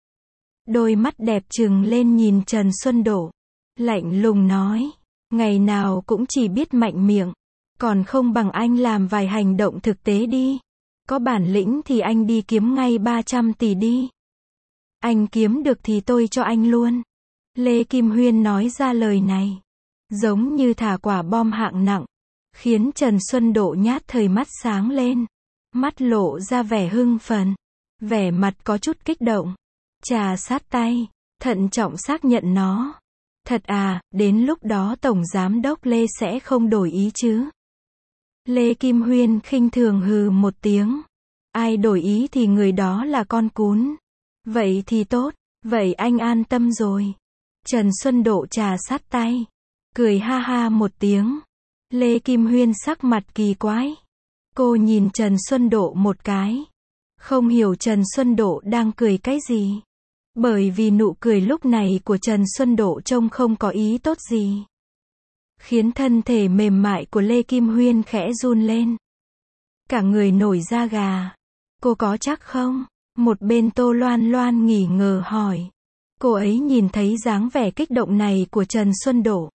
Đôi mắt đẹp trừng lên nhìn Trần Xuân Độ. Lạnh lùng nói. Ngày nào cũng chỉ biết mạnh miệng. Còn không bằng anh làm vài hành động thực tế đi. Có bản lĩnh thì anh đi kiếm ngay ba trăm tỷ đi. Anh kiếm được thì tôi cho anh luôn. Lê Kim Huyên nói ra lời này. Giống như thả quả bom hạng nặng. Khiến Trần Xuân Độ nhát thời mắt sáng lên. Mắt lộ ra vẻ hưng phấn. Vẻ mặt có chút kích động. Trà sát tay. Thận trọng xác nhận nó. Thật à, đến lúc đó Tổng Giám đốc Lê sẽ không đổi ý chứ? Lê Kim Huyên khinh thường hừ một tiếng. Ai đổi ý thì người đó là con cún. Vậy thì tốt, vậy anh an tâm rồi. Trần Xuân Độ trà sát tay. Cười ha ha một tiếng. Lê Kim Huyên sắc mặt kỳ quái. Cô nhìn Trần Xuân Độ một cái. Không hiểu Trần Xuân Độ đang cười cái gì. Bởi vì nụ cười lúc này của Trần Xuân Độ trông không có ý tốt gì. Khiến thân thể mềm mại của Lê Kim Huyên khẽ run lên. Cả người nổi da gà. Cô có chắc không? Một bên Tô Loan Loan nghỉ ngờ hỏi. Cô ấy nhìn thấy dáng vẻ kích động này của Trần Xuân Độ.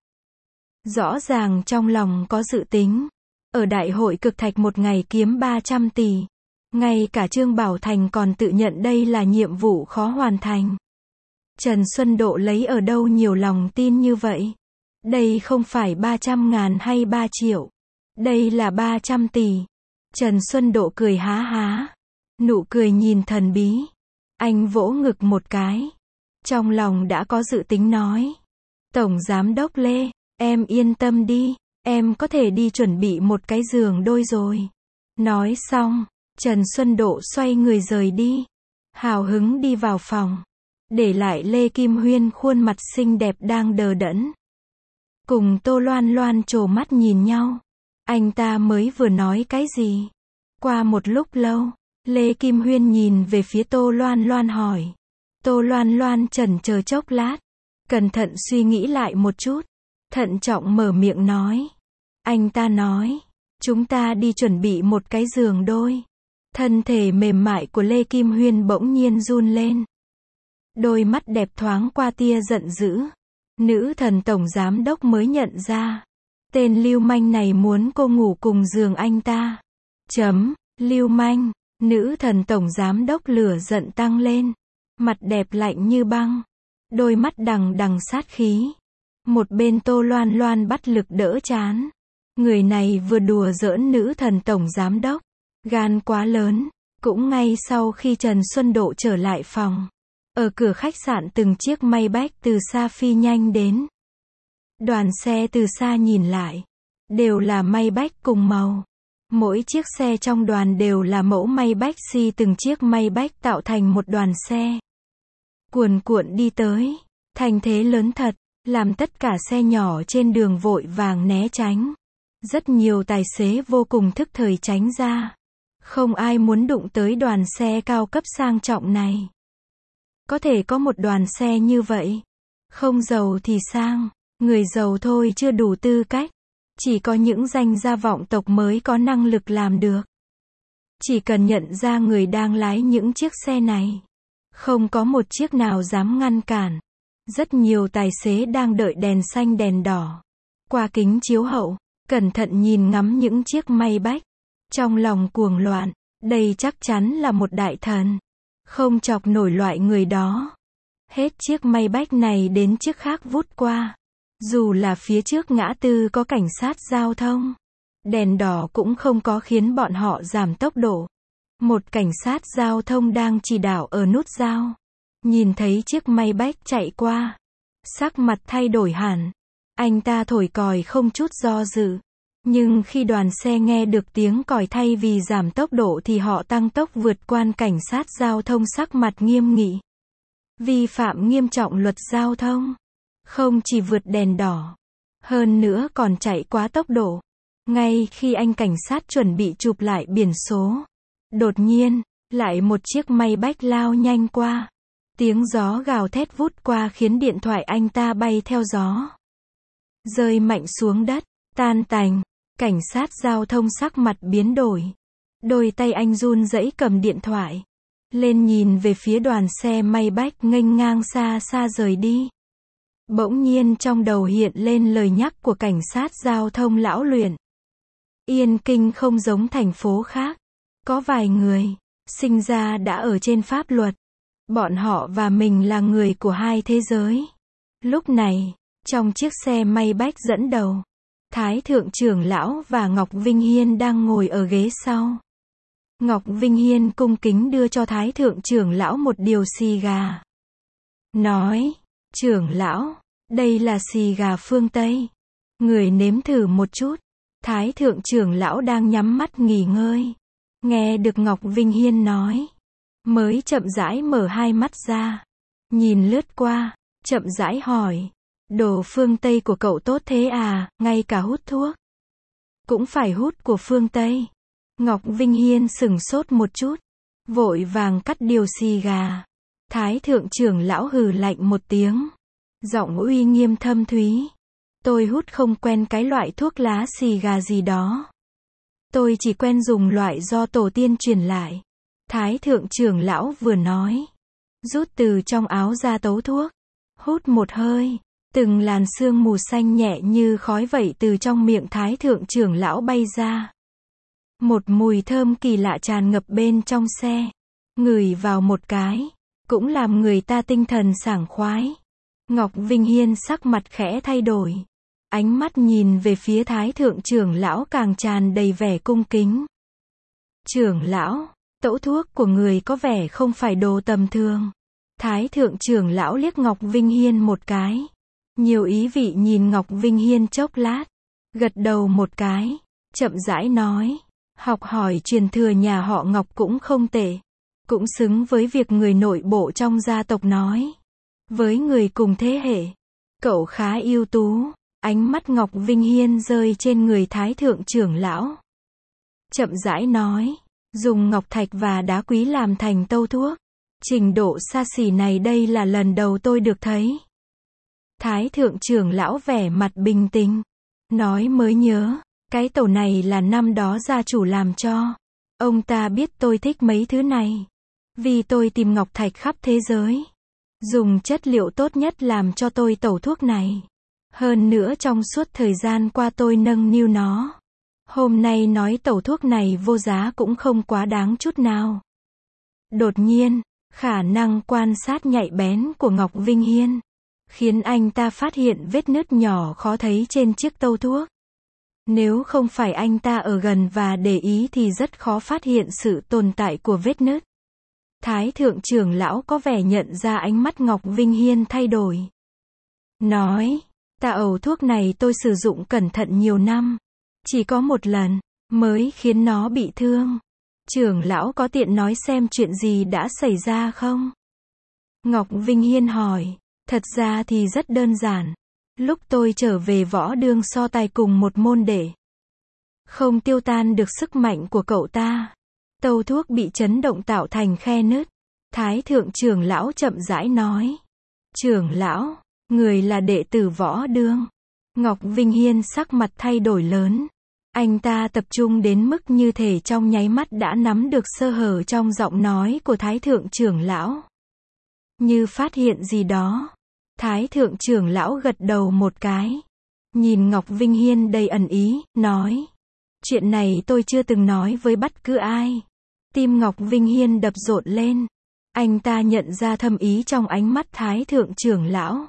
Rõ ràng trong lòng có dự tính. Ở đại hội cực thạch một ngày kiếm ba trăm tỷ. Ngay cả Trương Bảo Thành còn tự nhận đây là nhiệm vụ khó hoàn thành. Trần Xuân Độ lấy ở đâu nhiều lòng tin như vậy? Đây không phải ba trăm ngàn hay ba triệu. Đây là ba trăm tỷ. Trần Xuân Độ cười há há. Nụ cười nhìn thần bí. Anh vỗ ngực một cái. Trong lòng đã có dự tính nói. Tổng Giám đốc Lê, em yên tâm đi. Em có thể đi chuẩn bị một cái giường đôi rồi. Nói xong. Trần Xuân Độ xoay người rời đi. Hào hứng đi vào phòng. Để lại Lê Kim Huyên khuôn mặt xinh đẹp đang đờ đẫn. Cùng Tô Loan Loan trố mắt nhìn nhau. Anh ta mới vừa nói cái gì? Qua một lúc lâu, Lê Kim Huyên nhìn về phía Tô Loan Loan hỏi. Tô Loan Loan chần chờ chốc lát. Cẩn thận suy nghĩ lại một chút. Thận trọng mở miệng nói. Anh ta nói. Chúng ta đi chuẩn bị một cái giường đôi. Thân thể mềm mại của Lê Kim Huyên bỗng nhiên run lên. Đôi mắt đẹp thoáng qua tia giận dữ. Nữ thần Tổng Giám đốc mới nhận ra. Tên lưu manh này muốn cô ngủ cùng giường anh ta. Chấm, lưu manh. Nữ thần Tổng Giám đốc lửa giận tăng lên. Mặt đẹp lạnh như băng. Đôi mắt đằng đằng sát khí. Một bên Tô Loan Loan bắt lực đỡ chán. Người này vừa đùa giỡn nữ thần Tổng Giám đốc. Gan quá lớn. Cũng ngay sau khi Trần Xuân Độ trở lại phòng. Ở cửa khách sạn từng chiếc Maybach từ xa phi nhanh đến. Đoàn xe từ xa nhìn lại. Đều là Maybach cùng màu. Mỗi chiếc xe trong đoàn đều là mẫu Maybach xi từng chiếc Maybach tạo thành một đoàn xe. Cuồn cuộn đi tới. Thành thế lớn thật. Làm tất cả xe nhỏ trên đường vội vàng né tránh. Rất nhiều tài xế vô cùng thức thời tránh ra. Không ai muốn đụng tới đoàn xe cao cấp sang trọng này. Có thể có một đoàn xe như vậy. Không giàu thì sang. Người giàu thôi chưa đủ tư cách. Chỉ có những danh gia vọng tộc mới có năng lực làm được. Chỉ cần nhận ra người đang lái những chiếc xe này. Không có một chiếc nào dám ngăn cản. Rất nhiều tài xế đang đợi đèn xanh đèn đỏ. Qua kính chiếu hậu, cẩn thận nhìn ngắm những chiếc Maybach. Trong lòng cuồng loạn, đây chắc chắn là một đại thần. Không chọc nổi loại người đó. Hết chiếc Maybach này đến chiếc khác vút qua. Dù là phía trước ngã tư có cảnh sát giao thông. Đèn đỏ cũng không có khiến bọn họ giảm tốc độ. Một cảnh sát giao thông đang chỉ đạo ở nút giao. Nhìn thấy chiếc Maybach chạy qua. Sắc mặt thay đổi hẳn. Anh ta thổi còi không chút do dự. Nhưng khi đoàn xe nghe được tiếng còi thay vì giảm tốc độ thì họ tăng tốc vượt qua cảnh sát giao thông sắc mặt nghiêm nghị. Vi phạm nghiêm trọng luật giao thông. Không chỉ vượt đèn đỏ. Hơn nữa còn chạy quá tốc độ. Ngay khi anh cảnh sát chuẩn bị chụp lại biển số, đột nhiên, lại một chiếc Maybach lao nhanh qua. Tiếng gió gào thét vút qua khiến điện thoại anh ta bay theo gió, rơi mạnh xuống đất, tan tành. Cảnh sát giao thông sắc mặt biến đổi. Đôi tay anh run rẩy cầm điện thoại lên nhìn về phía đoàn xe Maybach nghênh ngang xa xa rời đi. Bỗng nhiên trong đầu hiện lên lời nhắc của cảnh sát giao thông lão luyện. Yên Kinh không giống thành phố khác. Có vài người sinh ra đã ở trên pháp luật. Bọn họ và mình là người của hai thế giới. Lúc này, trong chiếc xe Maybach dẫn đầu, Thái thượng trưởng lão và Ngọc Vinh Hiên đang ngồi ở ghế sau. Ngọc Vinh Hiên cung kính đưa cho Thái thượng trưởng lão một điều xì gà. Nói, trưởng lão, đây là xì gà phương Tây. Người nếm thử một chút. Thái thượng trưởng lão đang nhắm mắt nghỉ ngơi. Nghe được Ngọc Vinh Hiên nói, mới chậm rãi mở hai mắt ra. Nhìn lướt qua, chậm rãi hỏi. Đồ phương Tây của cậu tốt thế à, ngay cả hút thuốc cũng phải hút của phương Tây. Ngọc Vinh Hiên sửng sốt một chút, vội vàng cắt điều xì gà. Thái thượng trưởng lão hừ lạnh một tiếng, giọng uy nghiêm thâm thúy. Tôi hút không quen cái loại thuốc lá xì gà gì đó. Tôi chỉ quen dùng loại do tổ tiên truyền lại. Thái thượng trưởng lão vừa nói, rút từ trong áo ra tấu thuốc, hút một hơi. Từng làn sương mù xanh nhẹ như khói vậy từ trong miệng Thái thượng trưởng lão bay ra. Một mùi thơm kỳ lạ tràn ngập bên trong xe. Ngửi vào một cái, cũng làm người ta tinh thần sảng khoái. Ngọc Vinh Hiên sắc mặt khẽ thay đổi. Ánh mắt nhìn về phía Thái thượng trưởng lão càng tràn đầy vẻ cung kính. Trưởng lão, tẩu thuốc của người có vẻ không phải đồ tầm thường. Thái thượng trưởng lão liếc Ngọc Vinh Hiên một cái. Nhiều ý vị nhìn Ngọc Vinh Hiên chốc lát, gật đầu một cái, chậm rãi nói, học hỏi truyền thừa nhà họ Ngọc cũng không tệ, cũng xứng với việc người nội bộ trong gia tộc nói. Với người cùng thế hệ, cậu khá ưu tú. Ánh mắt Ngọc Vinh Hiên rơi trên người Thái thượng trưởng lão, chậm rãi nói, dùng ngọc thạch và đá quý làm thành tâu thuốc, trình độ xa xỉ này đây là lần đầu tôi được thấy. Thái thượng trưởng lão vẻ mặt bình tĩnh, nói mới nhớ, cái tẩu này là năm đó gia chủ làm cho. Ông ta biết tôi thích mấy thứ này, vì tôi tìm ngọc thạch khắp thế giới, dùng chất liệu tốt nhất làm cho tôi tẩu thuốc này. Hơn nữa trong suốt thời gian qua tôi nâng niu nó. Hôm nay nói tẩu thuốc này vô giá cũng không quá đáng chút nào. Đột nhiên, khả năng quan sát nhạy bén của Ngọc Vinh Hiên khiến anh ta phát hiện vết nứt nhỏ khó thấy trên chiếc tâu thuốc. Nếu không phải anh ta ở gần và để ý thì rất khó phát hiện sự tồn tại của vết nứt. Thái thượng trưởng lão có vẻ nhận ra ánh mắt Ngọc Vinh Hiên thay đổi. Nói, tà ẩu thuốc này tôi sử dụng cẩn thận nhiều năm. Chỉ có một lần, mới khiến nó bị thương. Trưởng lão có tiện nói xem chuyện gì đã xảy ra không? Ngọc Vinh Hiên hỏi. Thật ra thì rất đơn giản. Lúc tôi trở về võ đương so tài cùng một môn đệ, không tiêu tan được sức mạnh của cậu ta. Tâu thuốc bị chấn động tạo thành khe nứt. Thái thượng trưởng lão chậm rãi nói. Trưởng lão, người là đệ tử võ đương. Ngọc Vinh Hiên sắc mặt thay đổi lớn. Anh ta tập trung đến mức như thể trong nháy mắt đã nắm được sơ hở trong giọng nói của Thái thượng trưởng lão. Như phát hiện gì đó. Thái thượng trưởng lão gật đầu một cái. Nhìn Ngọc Vinh Hiên đầy ẩn ý, nói. Chuyện này tôi chưa từng nói với bất cứ ai. Tim Ngọc Vinh Hiên đập rộn lên. Anh ta nhận ra thâm ý trong ánh mắt Thái thượng trưởng lão.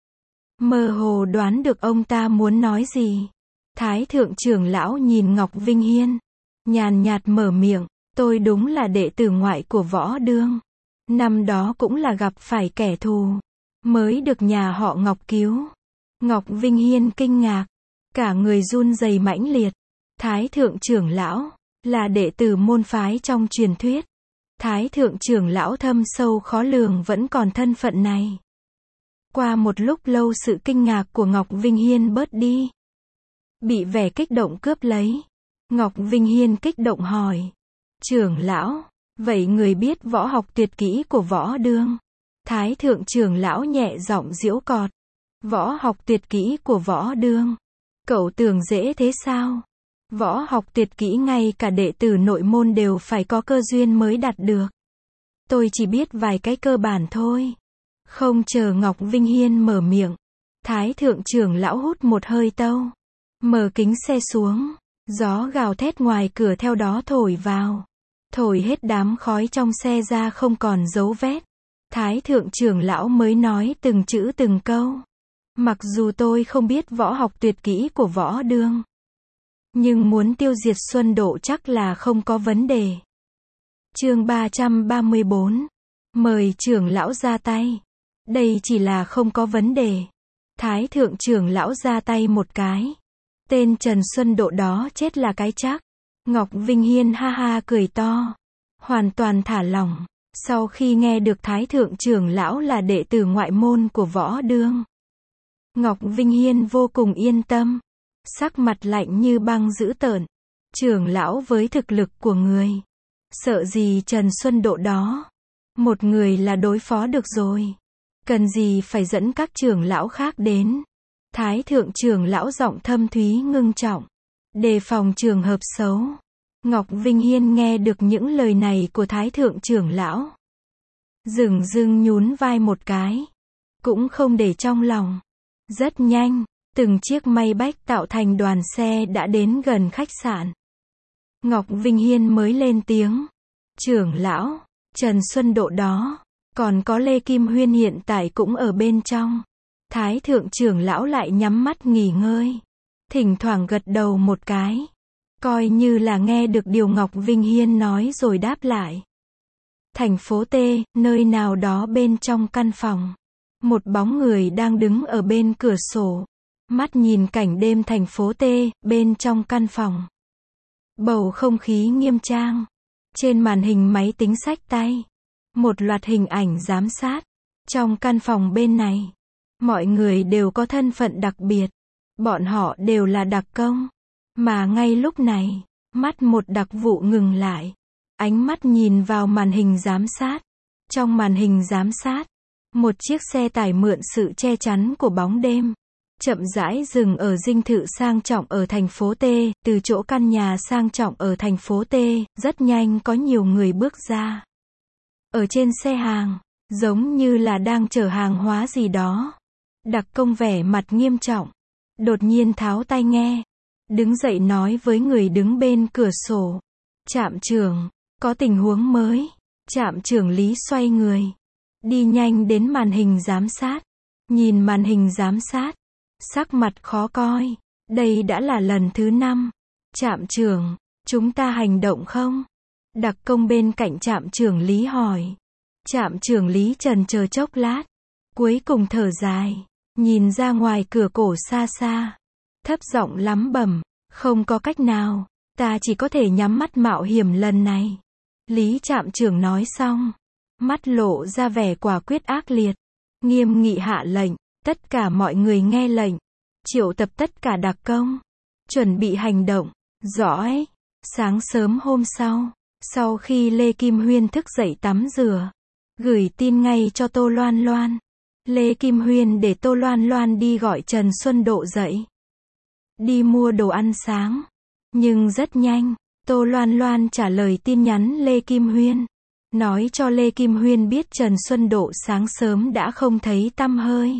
Mơ hồ đoán được ông ta muốn nói gì. Thái thượng trưởng lão nhìn Ngọc Vinh Hiên, nhàn nhạt mở miệng. Tôi đúng là đệ tử ngoại của võ đương. Năm đó cũng là gặp phải kẻ thù, mới được nhà họ Ngọc cứu. Ngọc Vinh Hiên kinh ngạc, cả người run rẩy mãnh liệt. Thái thượng trưởng lão là đệ tử môn phái trong truyền thuyết. Thái thượng trưởng lão thâm sâu khó lường vẫn còn thân phận này. Qua một lúc lâu sự kinh ngạc của Ngọc Vinh Hiên bớt đi. bị vẻ kích động cướp lấy. Ngọc Vinh Hiên kích động hỏi. Trưởng lão, vậy người biết võ học tuyệt kỹ của Võ Đương? Thái thượng trưởng lão nhẹ giọng giễu cợt. Võ học tuyệt kỹ của Võ Đương? Cậu tưởng dễ thế sao? Võ học tuyệt kỹ ngay cả đệ tử nội môn đều phải có cơ duyên mới đạt được. Tôi chỉ biết vài cái cơ bản thôi. Không chờ Ngọc Vinh Hiên mở miệng, Thái thượng trưởng lão hút một hơi tâu. Mở kính xe xuống. Gió gào thét ngoài cửa theo đó thổi vào. Thổi hết đám khói trong xe ra không còn dấu vết. Thái thượng trưởng lão mới nói từng chữ từng câu. Mặc dù tôi không biết võ học tuyệt kỹ của Võ Đương, nhưng muốn tiêu diệt Xuân Độ chắc là không có vấn đề. Chương ba trăm ba mươi bốn. Mời trưởng lão ra tay. Đây chỉ là không có vấn đề. Thái thượng trưởng lão ra tay một cái. Tên Trần Xuân Độ đó chết là cái chắc. Ngọc Vinh Hiên ha ha cười to. Hoàn toàn thả lỏng. Sau khi nghe được Thái thượng trưởng lão là đệ tử ngoại môn của Võ Đương, Ngọc Vinh Hiên vô cùng yên tâm. Sắc mặt lạnh như băng dữ tợn. Trưởng lão với thực lực của người, sợ gì Trần Xuân Độ đó. Một người là đối phó được rồi. Cần gì phải dẫn các trưởng lão khác đến. Thái thượng trưởng lão giọng thâm thúy ngưng trọng. Đề phòng trường hợp xấu. Ngọc Vinh Hiên nghe được những lời này của Thái thượng trưởng lão, dửng dưng nhún vai một cái. Cũng không để trong lòng. Rất nhanh, từng chiếc may bách tạo thành đoàn xe đã đến gần khách sạn. Ngọc Vinh Hiên mới lên tiếng. Trưởng lão, Trần Xuân Độ đó, còn có Lê Kim Huyên hiện tại cũng ở bên trong. Thái thượng trưởng lão lại nhắm mắt nghỉ ngơi. Thỉnh thoảng gật đầu một cái. Coi như là nghe được điều Ngọc Vinh Hiên nói rồi đáp lại. Thành phố T, nơi nào đó bên trong căn phòng. Một bóng người đang đứng ở bên cửa sổ. Mắt nhìn cảnh đêm thành phố T, bên trong căn phòng. Bầu không khí nghiêm trang. Trên màn hình máy tính xách tay, một loạt hình ảnh giám sát. Trong căn phòng bên này, mọi người đều có thân phận đặc biệt. Bọn họ đều là đặc công. Mà ngay lúc này, mắt một đặc vụ ngừng lại. Ánh mắt nhìn vào màn hình giám sát. Trong màn hình giám sát, một chiếc xe tải mượn sự che chắn của bóng đêm, chậm rãi dừng ở dinh thự sang trọng ở thành phố T. Từ chỗ căn nhà sang trọng ở thành phố T, rất nhanh có nhiều người bước ra. Ở trên xe hàng, giống như là đang chở hàng hóa gì đó. Đặc công vẻ mặt nghiêm trọng, đột nhiên tháo tai nghe, đứng dậy nói với người đứng bên cửa sổ. Trạm trưởng, có tình huống mới. Trạm trưởng Lý xoay người, đi nhanh đến màn hình giám sát. Nhìn màn hình giám sát, sắc mặt khó coi. Đây đã là lần thứ năm. Trạm trưởng, chúng ta hành động không? Đặc công bên cạnh trạm trưởng Lý hỏi. Trạm trưởng Lý trần chờ chốc lát, cuối cùng thở dài, nhìn ra ngoài cửa cổ xa xa, thấp giọng lắm bẩm, không có cách nào, ta chỉ có thể nhắm mắt mạo hiểm lần này. Lý trạm trưởng nói xong, mắt lộ ra vẻ quả quyết ác liệt, nghiêm nghị hạ lệnh, tất cả mọi người nghe lệnh, triệu tập tất cả đặc công, chuẩn bị hành động. Rõ ấy. Sáng sớm hôm sau, sau khi Lê Kim Huyên thức dậy tắm rửa, gửi tin ngay cho Tô Loan Loan. Lê Kim Huyên để Tô Loan Loan đi gọi Trần Xuân Độ dậy, đi mua đồ ăn sáng. Nhưng rất nhanh, Tô Loan Loan trả lời tin nhắn Lê Kim Huyên, nói cho Lê Kim Huyên biết Trần Xuân Độ sáng sớm đã không thấy tăm hơi.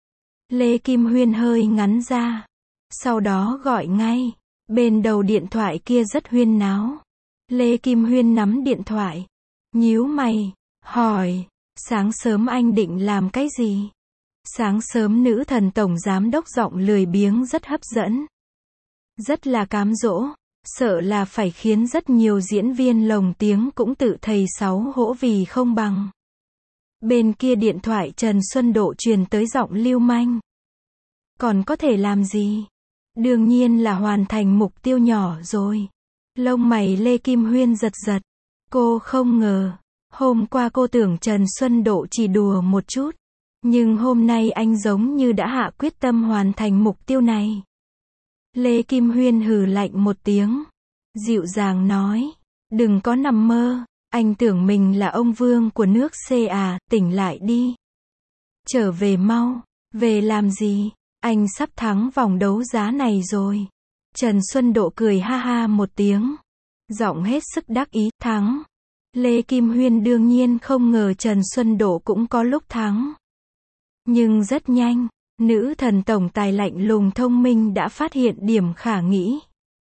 Lê Kim Huyên hơi ngắn ra, sau đó gọi ngay. Bên đầu điện thoại kia rất huyên náo. Lê Kim Huyên nắm điện thoại, nhíu mày, hỏi, sáng sớm anh định làm cái gì? Sáng sớm nữ thần tổng giám đốc giọng lười biếng rất hấp dẫn, rất là cám dỗ, sợ là phải khiến rất nhiều diễn viên lồng tiếng cũng tự thầy sáu hỗ vì không bằng. Bên kia điện thoại Trần Xuân Độ truyền tới giọng lưu manh. Còn có thể làm gì? Đương nhiên là hoàn thành mục tiêu nhỏ rồi. Lông mày Lê Kim Huyên giật giật. Cô không ngờ, hôm qua cô tưởng Trần Xuân Độ chỉ đùa một chút, nhưng hôm nay anh giống như đã hạ quyết tâm hoàn thành mục tiêu này. Lê Kim Huyên hừ lạnh một tiếng, dịu dàng nói, đừng có nằm mơ, anh tưởng mình là ông vương của nước C à, tỉnh lại đi. Trở về mau, về làm gì, anh sắp thắng vòng đấu giá này rồi. Trần Xuân Độ cười ha ha một tiếng, giọng hết sức đắc ý, thắng. Lê Kim Huyên đương nhiên không ngờ Trần Xuân Độ cũng có lúc thắng. Nhưng rất nhanh, nữ thần tổng tài lạnh lùng thông minh đã phát hiện điểm khả nghĩ.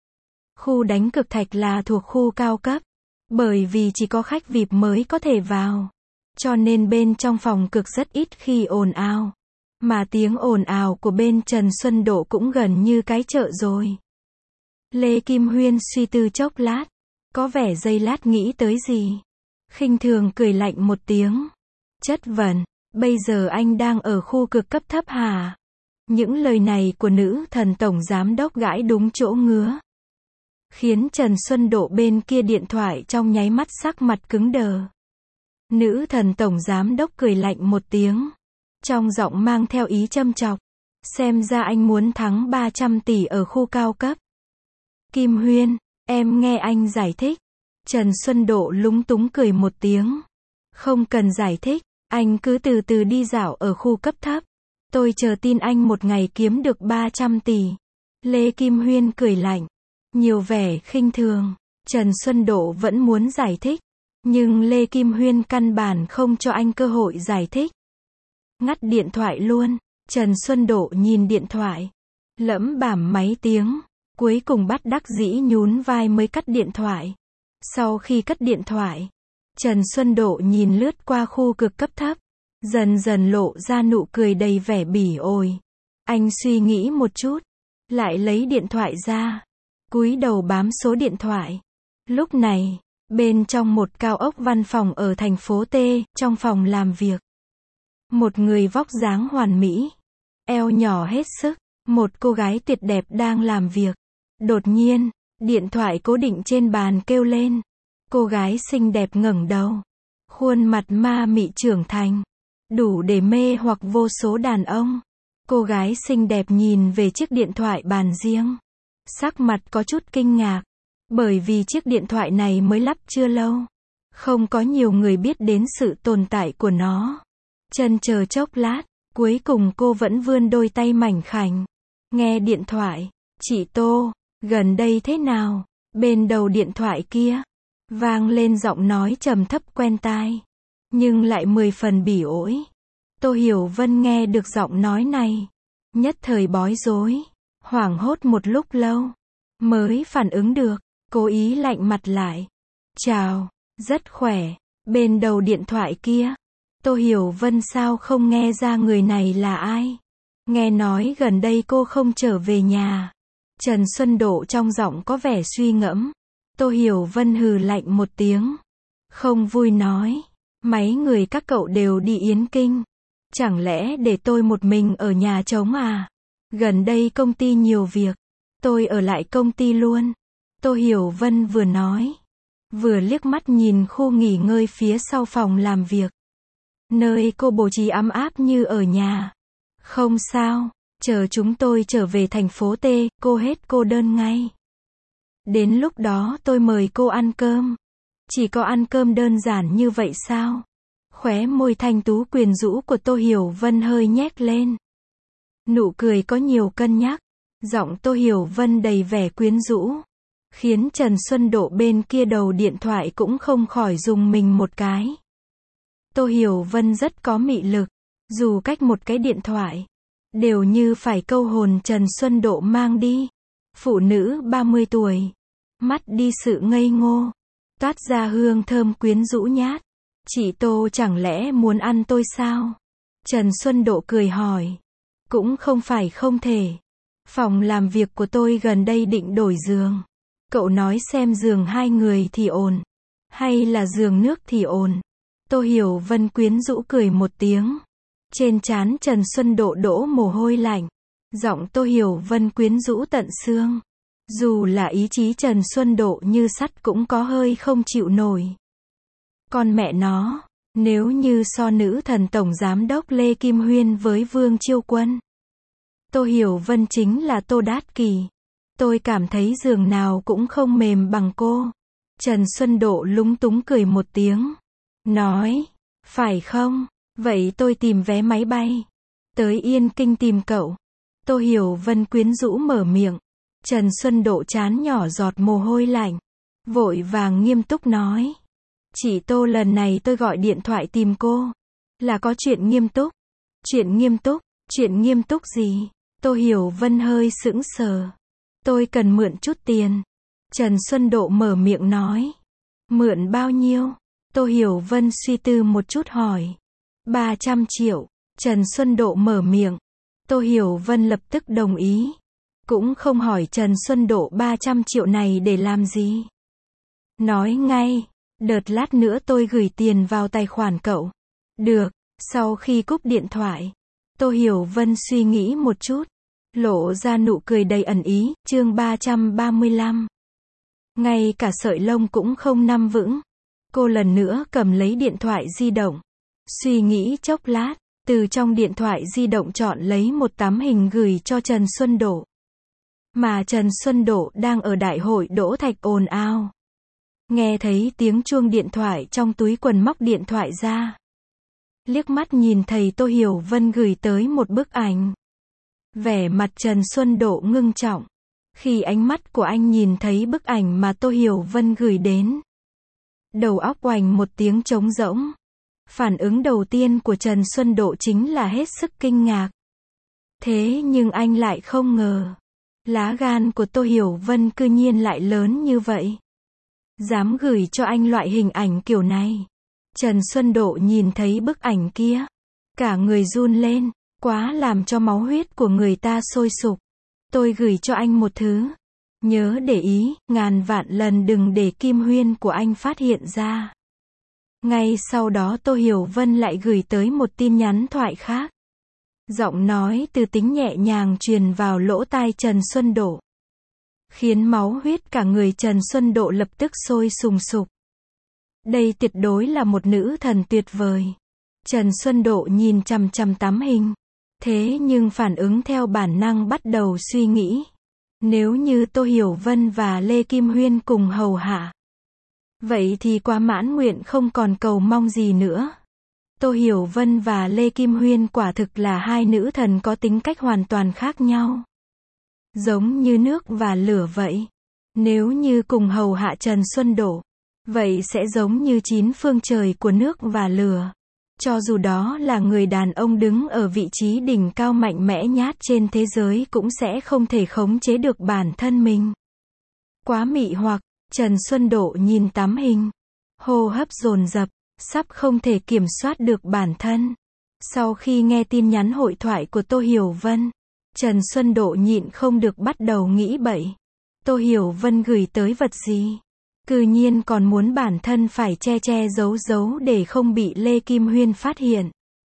Khu đánh cực thạch là thuộc khu cao cấp, bởi vì chỉ có khách vi ai pi mới có thể vào, cho nên bên trong phòng cực rất ít khi ồn ào. Mà tiếng ồn ào của bên Trần Xuân Độ cũng gần như cái chợ rồi. Lê Kim Huyên suy tư chốc lát, có vẻ giây lát nghĩ tới gì. Khinh thường cười lạnh một tiếng. Chất vấn, bây giờ anh đang ở khu cực cấp thấp hả? Những lời này của nữ thần tổng giám đốc gãi đúng chỗ ngứa, khiến Trần Xuân Độ bên kia điện thoại trong nháy mắt sắc mặt cứng đờ. Nữ thần tổng giám đốc cười lạnh một tiếng, trong giọng mang theo ý châm chọc. Xem ra anh muốn thắng ba trăm tỷ ở khu cao cấp. Kim Huyên, em nghe anh giải thích. Trần Xuân Độ lúng túng cười một tiếng. Không cần giải thích, anh cứ từ từ đi dạo ở khu cấp thấp. Tôi chờ tin anh một ngày kiếm được ba trăm tỷ. Lê Kim Huyên cười lạnh, nhiều vẻ khinh thường. Trần Xuân Độ vẫn muốn giải thích, nhưng Lê Kim Huyên căn bản không cho anh cơ hội giải thích. Ngắt điện thoại luôn. Trần Xuân Độ nhìn điện thoại, lẩm bẩm mấy tiếng, cuối cùng bắt đắc dĩ nhún vai mới cắt điện thoại. Sau khi cắt điện thoại, Trần Xuân Độ nhìn lướt qua khu cực cấp thấp, dần dần lộ ra nụ cười đầy vẻ bỉ ổi. Anh suy nghĩ một chút, lại lấy điện thoại ra, cúi đầu bám số điện thoại. Lúc này, bên trong một cao ốc văn phòng ở thành phố T, trong phòng làm việc, một người vóc dáng hoàn mỹ, eo nhỏ hết sức, một cô gái tuyệt đẹp đang làm việc. Đột nhiên, điện thoại cố định trên bàn kêu lên. Cô gái xinh đẹp ngẩng đầu, khuôn mặt ma mị trưởng thành, đủ để mê hoặc vô số đàn ông. Cô gái xinh đẹp nhìn về chiếc điện thoại bàn riêng, sắc mặt có chút kinh ngạc, bởi vì chiếc điện thoại này mới lắp chưa lâu, không có nhiều người biết đến sự tồn tại của nó. Chần chờ chốc lát, cuối cùng cô vẫn vươn đôi tay mảnh khảnh, nghe điện thoại. Chị Tô, gần đây thế nào? Bên đầu điện thoại kia, vang lên giọng nói trầm thấp quen tai, nhưng lại mười phần bỉ ổi. Tô Hiểu Vân nghe được giọng nói này, nhất thời bối rối, hoảng hốt một lúc lâu, mới phản ứng được, cố ý lạnh mặt lại. Chào, rất khỏe. Bên đầu điện thoại kia, Tô Hiểu Vân sao không nghe ra người này là ai? Nghe nói gần đây cô không trở về nhà. Trần Xuân Độ trong giọng có vẻ suy ngẫm. Tô Hiểu Vân hừ lạnh một tiếng, không vui nói, mấy người các cậu đều đi Yến Kinh, chẳng lẽ để tôi một mình ở nhà trống à? Gần đây công ty nhiều việc, tôi ở lại công ty luôn. Tô Hiểu Vân vừa nói, vừa liếc mắt nhìn khu nghỉ ngơi phía sau phòng làm việc, nơi cô bố trí ấm áp như ở nhà. Không sao, chờ chúng tôi trở về thành phố T, cô hết cô đơn ngay. Đến lúc đó tôi mời cô ăn cơm. Chỉ có ăn cơm đơn giản như vậy sao? Khóe môi thanh tú quyến rũ của Tô Hiểu Vân hơi nhếch lên. Nụ cười có nhiều cân nhắc, giọng Tô Hiểu Vân đầy vẻ quyến rũ, khiến Trần Xuân Độ bên kia đầu điện thoại cũng không khỏi rùng mình một cái. Tô Hiểu Vân rất có mị lực, dù cách một cái điện thoại, đều như phải câu hồn Trần Xuân Độ mang đi. Phụ nữ ba mươi tuổi, mắt đi sự ngây ngô, toát ra hương thơm quyến rũ nhát. Chị Tô chẳng lẽ muốn ăn tôi sao? Trần Xuân Độ cười hỏi. Cũng không phải không thể. Phòng làm việc của tôi gần đây định đổi giường. Cậu nói xem giường hai người thì ổn, hay là giường nước thì ổn? Tô Hiểu Vân quyến rũ cười một tiếng. Trên trán Trần Xuân Độ đổ mồ hôi lạnh. Giọng Tô Hiểu Vân quyến rũ tận xương. Dù là ý chí Trần Xuân Độ như sắt cũng có hơi không chịu nổi. Con mẹ nó, nếu như so nữ thần tổng giám đốc Lê Kim Huyên với Vương Chiêu Quân, Tô Hiểu Vân chính là Tô Đát Kỷ. tôi cảm thấy giường nào cũng không mềm bằng cô. Trần Xuân Độ lúng túng cười một tiếng. Nói, phải không? Vậy tôi tìm vé máy bay. Tới Yên Kinh tìm cậu. Tô Hiểu Vân quyến rũ mở miệng. Trần Xuân Độ trán nhỏ giọt mồ hôi lạnh. Vội vàng nghiêm túc nói. Chị Tô, lần này tôi gọi điện thoại tìm cô. Là có chuyện nghiêm túc. Chuyện nghiêm túc? Chuyện nghiêm túc gì? Tô Hiểu Vân hơi sững sờ. Tôi cần mượn chút tiền. Trần Xuân Độ mở miệng nói. Mượn bao nhiêu? Tô Hiểu Vân suy tư một chút hỏi. ba trăm triệu. Trần Xuân Độ mở miệng. Tô Hiểu Vân lập tức đồng ý. Cũng không hỏi Trần Xuân Độ ba trăm triệu này để làm gì. Nói ngay, đợt lát nữa tôi gửi tiền vào tài khoản cậu. Được. Sau khi cúp điện thoại, Tô Hiểu Vân suy nghĩ một chút, lộ ra nụ cười đầy ẩn ý. Chương ba trăm ba mươi lăm. Ngay cả sợi lông cũng không nắm vững. Cô lần nữa cầm lấy điện thoại di động. Suy nghĩ chốc lát, từ trong điện thoại di động chọn lấy một tấm hình gửi cho Trần Xuân Độ. Mà Trần Xuân Độ đang ở đại hội Đỗ Thạch ồn ào. Nghe thấy tiếng chuông điện thoại trong túi quần móc điện thoại ra. Liếc mắt nhìn thấy Tô Hiểu Vân gửi tới một bức ảnh. Vẻ mặt Trần Xuân Độ ngưng trọng. Khi ánh mắt của anh nhìn thấy bức ảnh mà Tô Hiểu Vân gửi đến. Đầu óc oành một tiếng trống rỗng. Phản ứng đầu tiên của Trần Xuân Độ chính là hết sức kinh ngạc. Thế nhưng anh lại không ngờ. Lá gan của Tô Hiểu Vân cư nhiên lại lớn như vậy. Dám gửi cho anh loại hình ảnh kiểu này. Trần Xuân Độ nhìn thấy bức ảnh kia. Cả người run lên. Quá làm cho máu huyết của người ta sôi sục. Tôi gửi cho anh một thứ. Nhớ để ý, ngàn vạn lần đừng để Kim Huyên của anh phát hiện ra. Ngay sau đó Tô Hiểu Vân lại gửi tới một tin nhắn thoại khác. Giọng nói từ tính nhẹ nhàng truyền vào lỗ tai Trần Xuân Độ. Khiến máu huyết cả người Trần Xuân Độ lập tức sôi sùng sục. Đây tuyệt đối là một nữ thần tuyệt vời. Trần Xuân Độ nhìn chằm chằm tấm hình. Thế nhưng phản ứng theo bản năng bắt đầu suy nghĩ. Nếu như Tô Hiểu Vân và Lê Kim Huyên cùng hầu hạ. Vậy thì quá mãn nguyện không còn cầu mong gì nữa. Tô Hiểu Vân và Lê Kim Huyên quả thực là hai nữ thần có tính cách hoàn toàn khác nhau. Giống như nước và lửa vậy. Nếu như cùng hầu hạ Trần Xuân Độ, vậy sẽ giống như chín phương trời của nước và lửa. Cho dù đó là người đàn ông đứng ở vị trí đỉnh cao mạnh mẽ nhát trên thế giới cũng sẽ không thể khống chế được bản thân mình. Quá mị hoặc, Trần Xuân Độ nhìn tấm hình. Hô hấp dồn dập, sắp không thể kiểm soát được bản thân. Sau khi nghe tin nhắn hội thoại của Tô Hiểu Vân, Trần Xuân Độ nhịn không được bắt đầu nghĩ bậy. Tô Hiểu Vân gửi tới vật gì? Cư nhiên còn muốn bản thân phải che che giấu giấu để không bị Lê Kim Huyên phát hiện.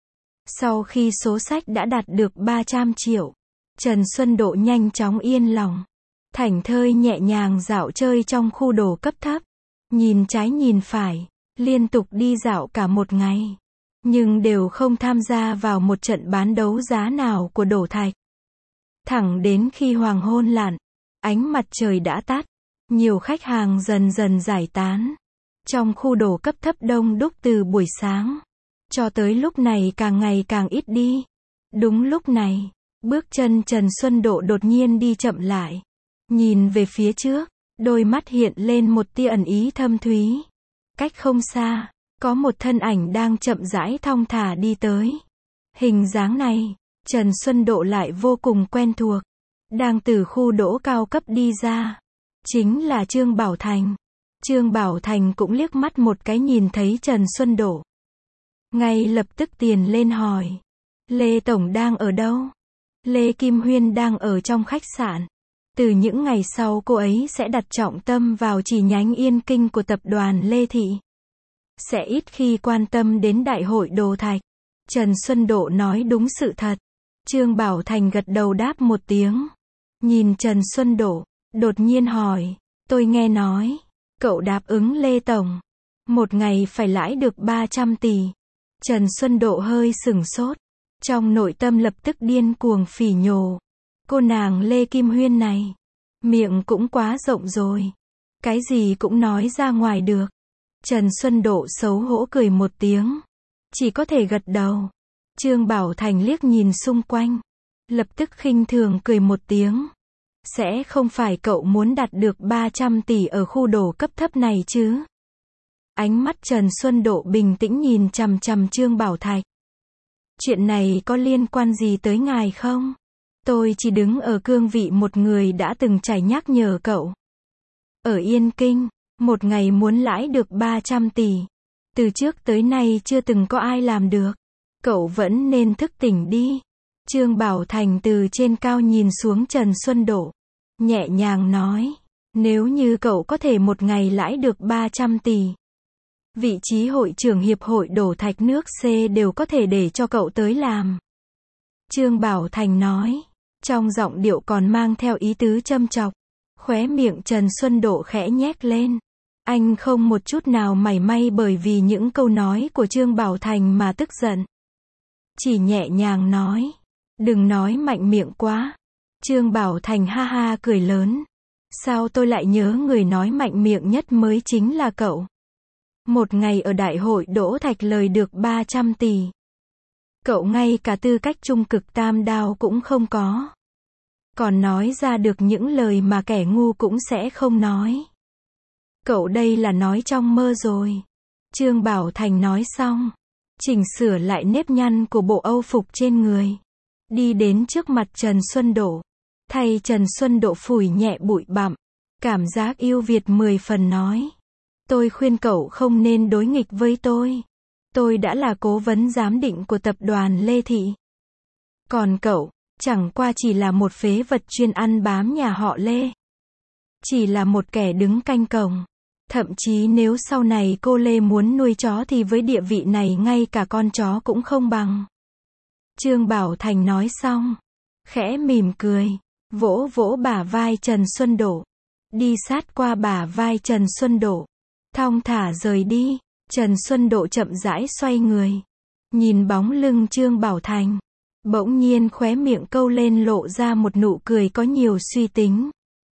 Sau khi số sách đã đạt được ba trăm triệu, Trần Xuân Độ nhanh chóng yên lòng. Thảnh thơi nhẹ nhàng dạo chơi trong khu đồ cấp thấp. Nhìn trái nhìn phải, liên tục đi dạo cả một ngày. Nhưng đều không tham gia vào một trận bán đấu giá nào của Đỗ Thạch. Thẳng đến khi hoàng hôn lặn, ánh mặt trời đã tắt. Nhiều khách hàng dần dần giải tán. Trong khu đồ cấp thấp đông đúc từ buổi sáng. Cho tới lúc này càng ngày càng ít đi. Đúng lúc này, bước chân Trần Xuân Độ đột nhiên đi chậm lại. Nhìn về phía trước, đôi mắt hiện lên một tia ẩn ý thâm thúy. Cách không xa, có một thân ảnh đang chậm rãi thong thả đi tới. Hình dáng này, Trần Xuân Độ lại vô cùng quen thuộc. Đang từ khu đỗ cao cấp đi ra. Chính là Trương Bảo Thành. Trương Bảo Thành cũng liếc mắt một cái nhìn thấy Trần Xuân Độ. Ngay lập tức tiền lên hỏi. Lê Tổng đang ở đâu? Lê Kim Huyên đang ở trong khách sạn. Từ những ngày sau cô ấy sẽ đặt trọng tâm vào chi nhánh Yên Kinh của tập đoàn Lê Thị. Sẽ ít khi quan tâm đến đại hội Đỗ Thạch. Trần Xuân Độ nói đúng sự thật. Trương Bảo Thành gật đầu đáp một tiếng. Nhìn Trần Xuân Độ, đột nhiên hỏi. Tôi nghe nói, cậu đáp ứng Lê Tổng. Một ngày phải lãi được ba trăm tỷ. Trần Xuân Độ hơi sửng sốt. Trong nội tâm lập tức điên cuồng phỉ nhổ. Cô nàng Lê Kim Huyên này. Miệng cũng quá rộng rồi. Cái gì cũng nói ra ngoài được. Trần Xuân Độ xấu hổ cười một tiếng. Chỉ có thể gật đầu. Trương Bảo Thành liếc nhìn xung quanh. Lập tức khinh thường cười một tiếng. Sẽ không phải cậu muốn đạt được ba trăm tỷ ở khu đô cấp thấp này chứ? Ánh mắt Trần Xuân Độ bình tĩnh nhìn chằm chằm Trương Bảo Thạch. Chuyện này có liên quan gì tới ngài không? Tôi chỉ đứng ở cương vị một người đã từng trải nhắc nhở cậu. Ở Yên Kinh, một ngày muốn lãi được ba trăm tỷ. Từ trước tới nay chưa từng có ai làm được. Cậu vẫn nên thức tỉnh đi. Trương Bảo Thành từ trên cao nhìn xuống Trần Xuân Độ. Nhẹ nhàng nói. Nếu như cậu có thể một ngày lãi được ba trăm tỷ. Vị trí hội trưởng hiệp hội đổ thạch nước C đều có thể để cho cậu tới làm. Trương Bảo Thành nói. Trong giọng điệu còn mang theo ý tứ châm chọc. Khóe miệng Trần Xuân Độ khẽ nhếch lên. Anh không một chút nào mảy may bởi vì những câu nói của Trương Bảo Thành mà tức giận. Chỉ nhẹ nhàng nói. Đừng nói mạnh miệng quá. Trương Bảo Thành ha ha cười lớn. Sao tôi lại nhớ người nói mạnh miệng nhất mới chính là cậu. Một ngày ở đại hội đỗ thạch lời được ba trăm tỷ. Cậu ngay cả tư cách trung cực tam đao cũng không có. Còn nói ra được những lời mà kẻ ngu cũng sẽ không nói. Cậu đây là nói trong mơ rồi. Trương Bảo Thành nói xong. Chỉnh sửa lại nếp nhăn của bộ âu phục trên người. Đi đến trước mặt Trần Xuân Độ. Thay Trần Xuân Độ phủi nhẹ bụi bặm. Cảm giác yêu Việt mười phần nói. Tôi khuyên cậu không nên đối nghịch với tôi. Tôi đã là cố vấn giám định của tập đoàn Lê Thị. Còn cậu, chẳng qua chỉ là một phế vật chuyên ăn bám nhà họ Lê. Chỉ là một kẻ đứng canh cổng. Thậm chí nếu sau này cô Lê muốn nuôi chó thì với địa vị này ngay cả con chó cũng không bằng. Trương Bảo Thành nói xong. Khẽ mỉm cười. Vỗ vỗ bả vai Trần Xuân Độ. Đi sát qua bả vai Trần Xuân Độ. Thong thả rời đi. Trần Xuân Độ chậm rãi xoay người. Nhìn bóng lưng Trương Bảo Thành. Bỗng nhiên khóe miệng câu lên lộ ra một nụ cười có nhiều suy tính.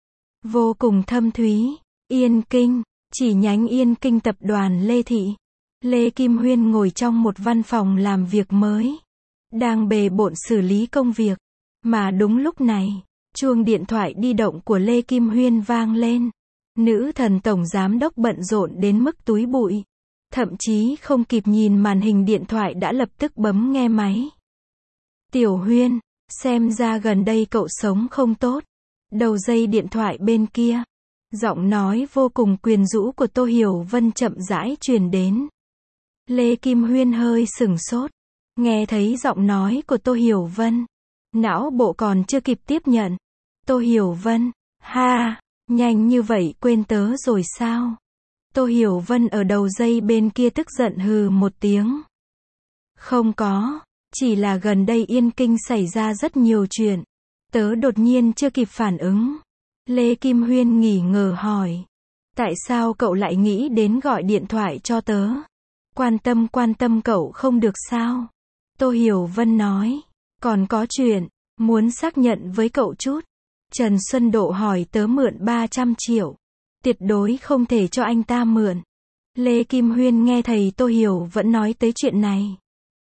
Vô cùng thâm thúy. Yên Kinh. Chỉ nhánh Yên Kinh tập đoàn Lê Thị. Lê Kim Huyên ngồi trong một văn phòng làm việc mới. Đang bề bộn xử lý công việc. Mà đúng lúc này, chuông điện thoại di động của Lê Kim Huyên vang lên. Nữ thần tổng giám đốc bận rộn đến mức túi bụi. Thậm chí không kịp nhìn màn hình điện thoại đã lập tức bấm nghe máy. Tiểu Huyên, xem ra gần đây cậu sống không tốt. Đầu dây điện thoại bên kia. Giọng nói vô cùng quyến rũ của Tô Hiểu Vân chậm rãi truyền đến. Lê Kim Huyên hơi sửng sốt. Nghe thấy giọng nói của Tô Hiểu Vân. Não bộ còn chưa kịp tiếp nhận. Tô Hiểu Vân, ha, nhanh như vậy quên tớ rồi sao? Tô Hiểu Vân ở đầu dây bên kia tức giận hừ một tiếng. Không có, chỉ là gần đây Yên Kinh xảy ra rất nhiều chuyện. Tớ đột nhiên chưa kịp phản ứng. Lê Kim Huyên nghỉ ngờ hỏi. Tại sao cậu lại nghĩ đến gọi điện thoại cho tớ? Quan tâm quan tâm cậu không được sao? Tô Hiểu Vân nói. Còn có chuyện, muốn xác nhận với cậu chút. Trần Xuân Độ hỏi tớ mượn ba trăm triệu. Tuyệt đối không thể cho anh ta mượn. Lê Kim Huyên nghe thầy Tô Hiểu vẫn nói tới chuyện này.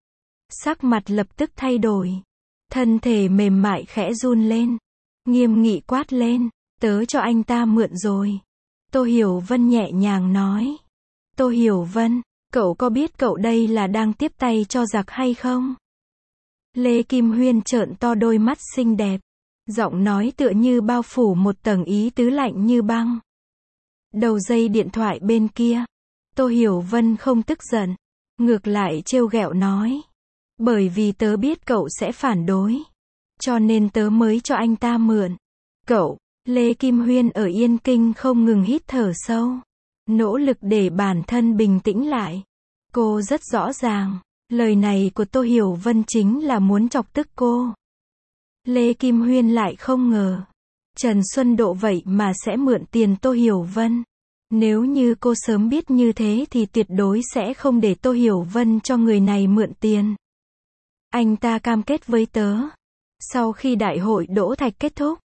Sắc mặt lập tức thay đổi. Thân thể mềm mại khẽ run lên. Nghiêm nghị quát lên. Tớ cho anh ta mượn rồi. Tô Hiểu Vân nhẹ nhàng nói. Tô Hiểu Vân, cậu có biết cậu đây là đang tiếp tay cho giặc hay không? Lê Kim Huyên trợn to đôi mắt xinh đẹp. Giọng nói tựa như bao phủ một tầng ý tứ lạnh như băng. Đầu dây điện thoại bên kia. Tô Hiểu Vân không tức giận. Ngược lại trêu ghẹo nói. Bởi vì tớ biết cậu sẽ phản đối. Cho nên tớ mới cho anh ta mượn. Cậu, Lê Kim Huyên ở Yên Kinh không ngừng hít thở sâu. Nỗ lực để bản thân bình tĩnh lại. Cô rất rõ ràng. Lời này của Tô Hiểu Vân chính là muốn chọc tức cô. Lê Kim Huyên lại không ngờ. Trần Xuân Độ vậy mà sẽ mượn tiền Tô Hiểu Vân. Nếu như cô sớm biết như thế thì tuyệt đối sẽ không để Tô Hiểu Vân cho người này mượn tiền. Anh ta cam kết với tớ. Sau khi đại hội đỗ thạch kết thúc,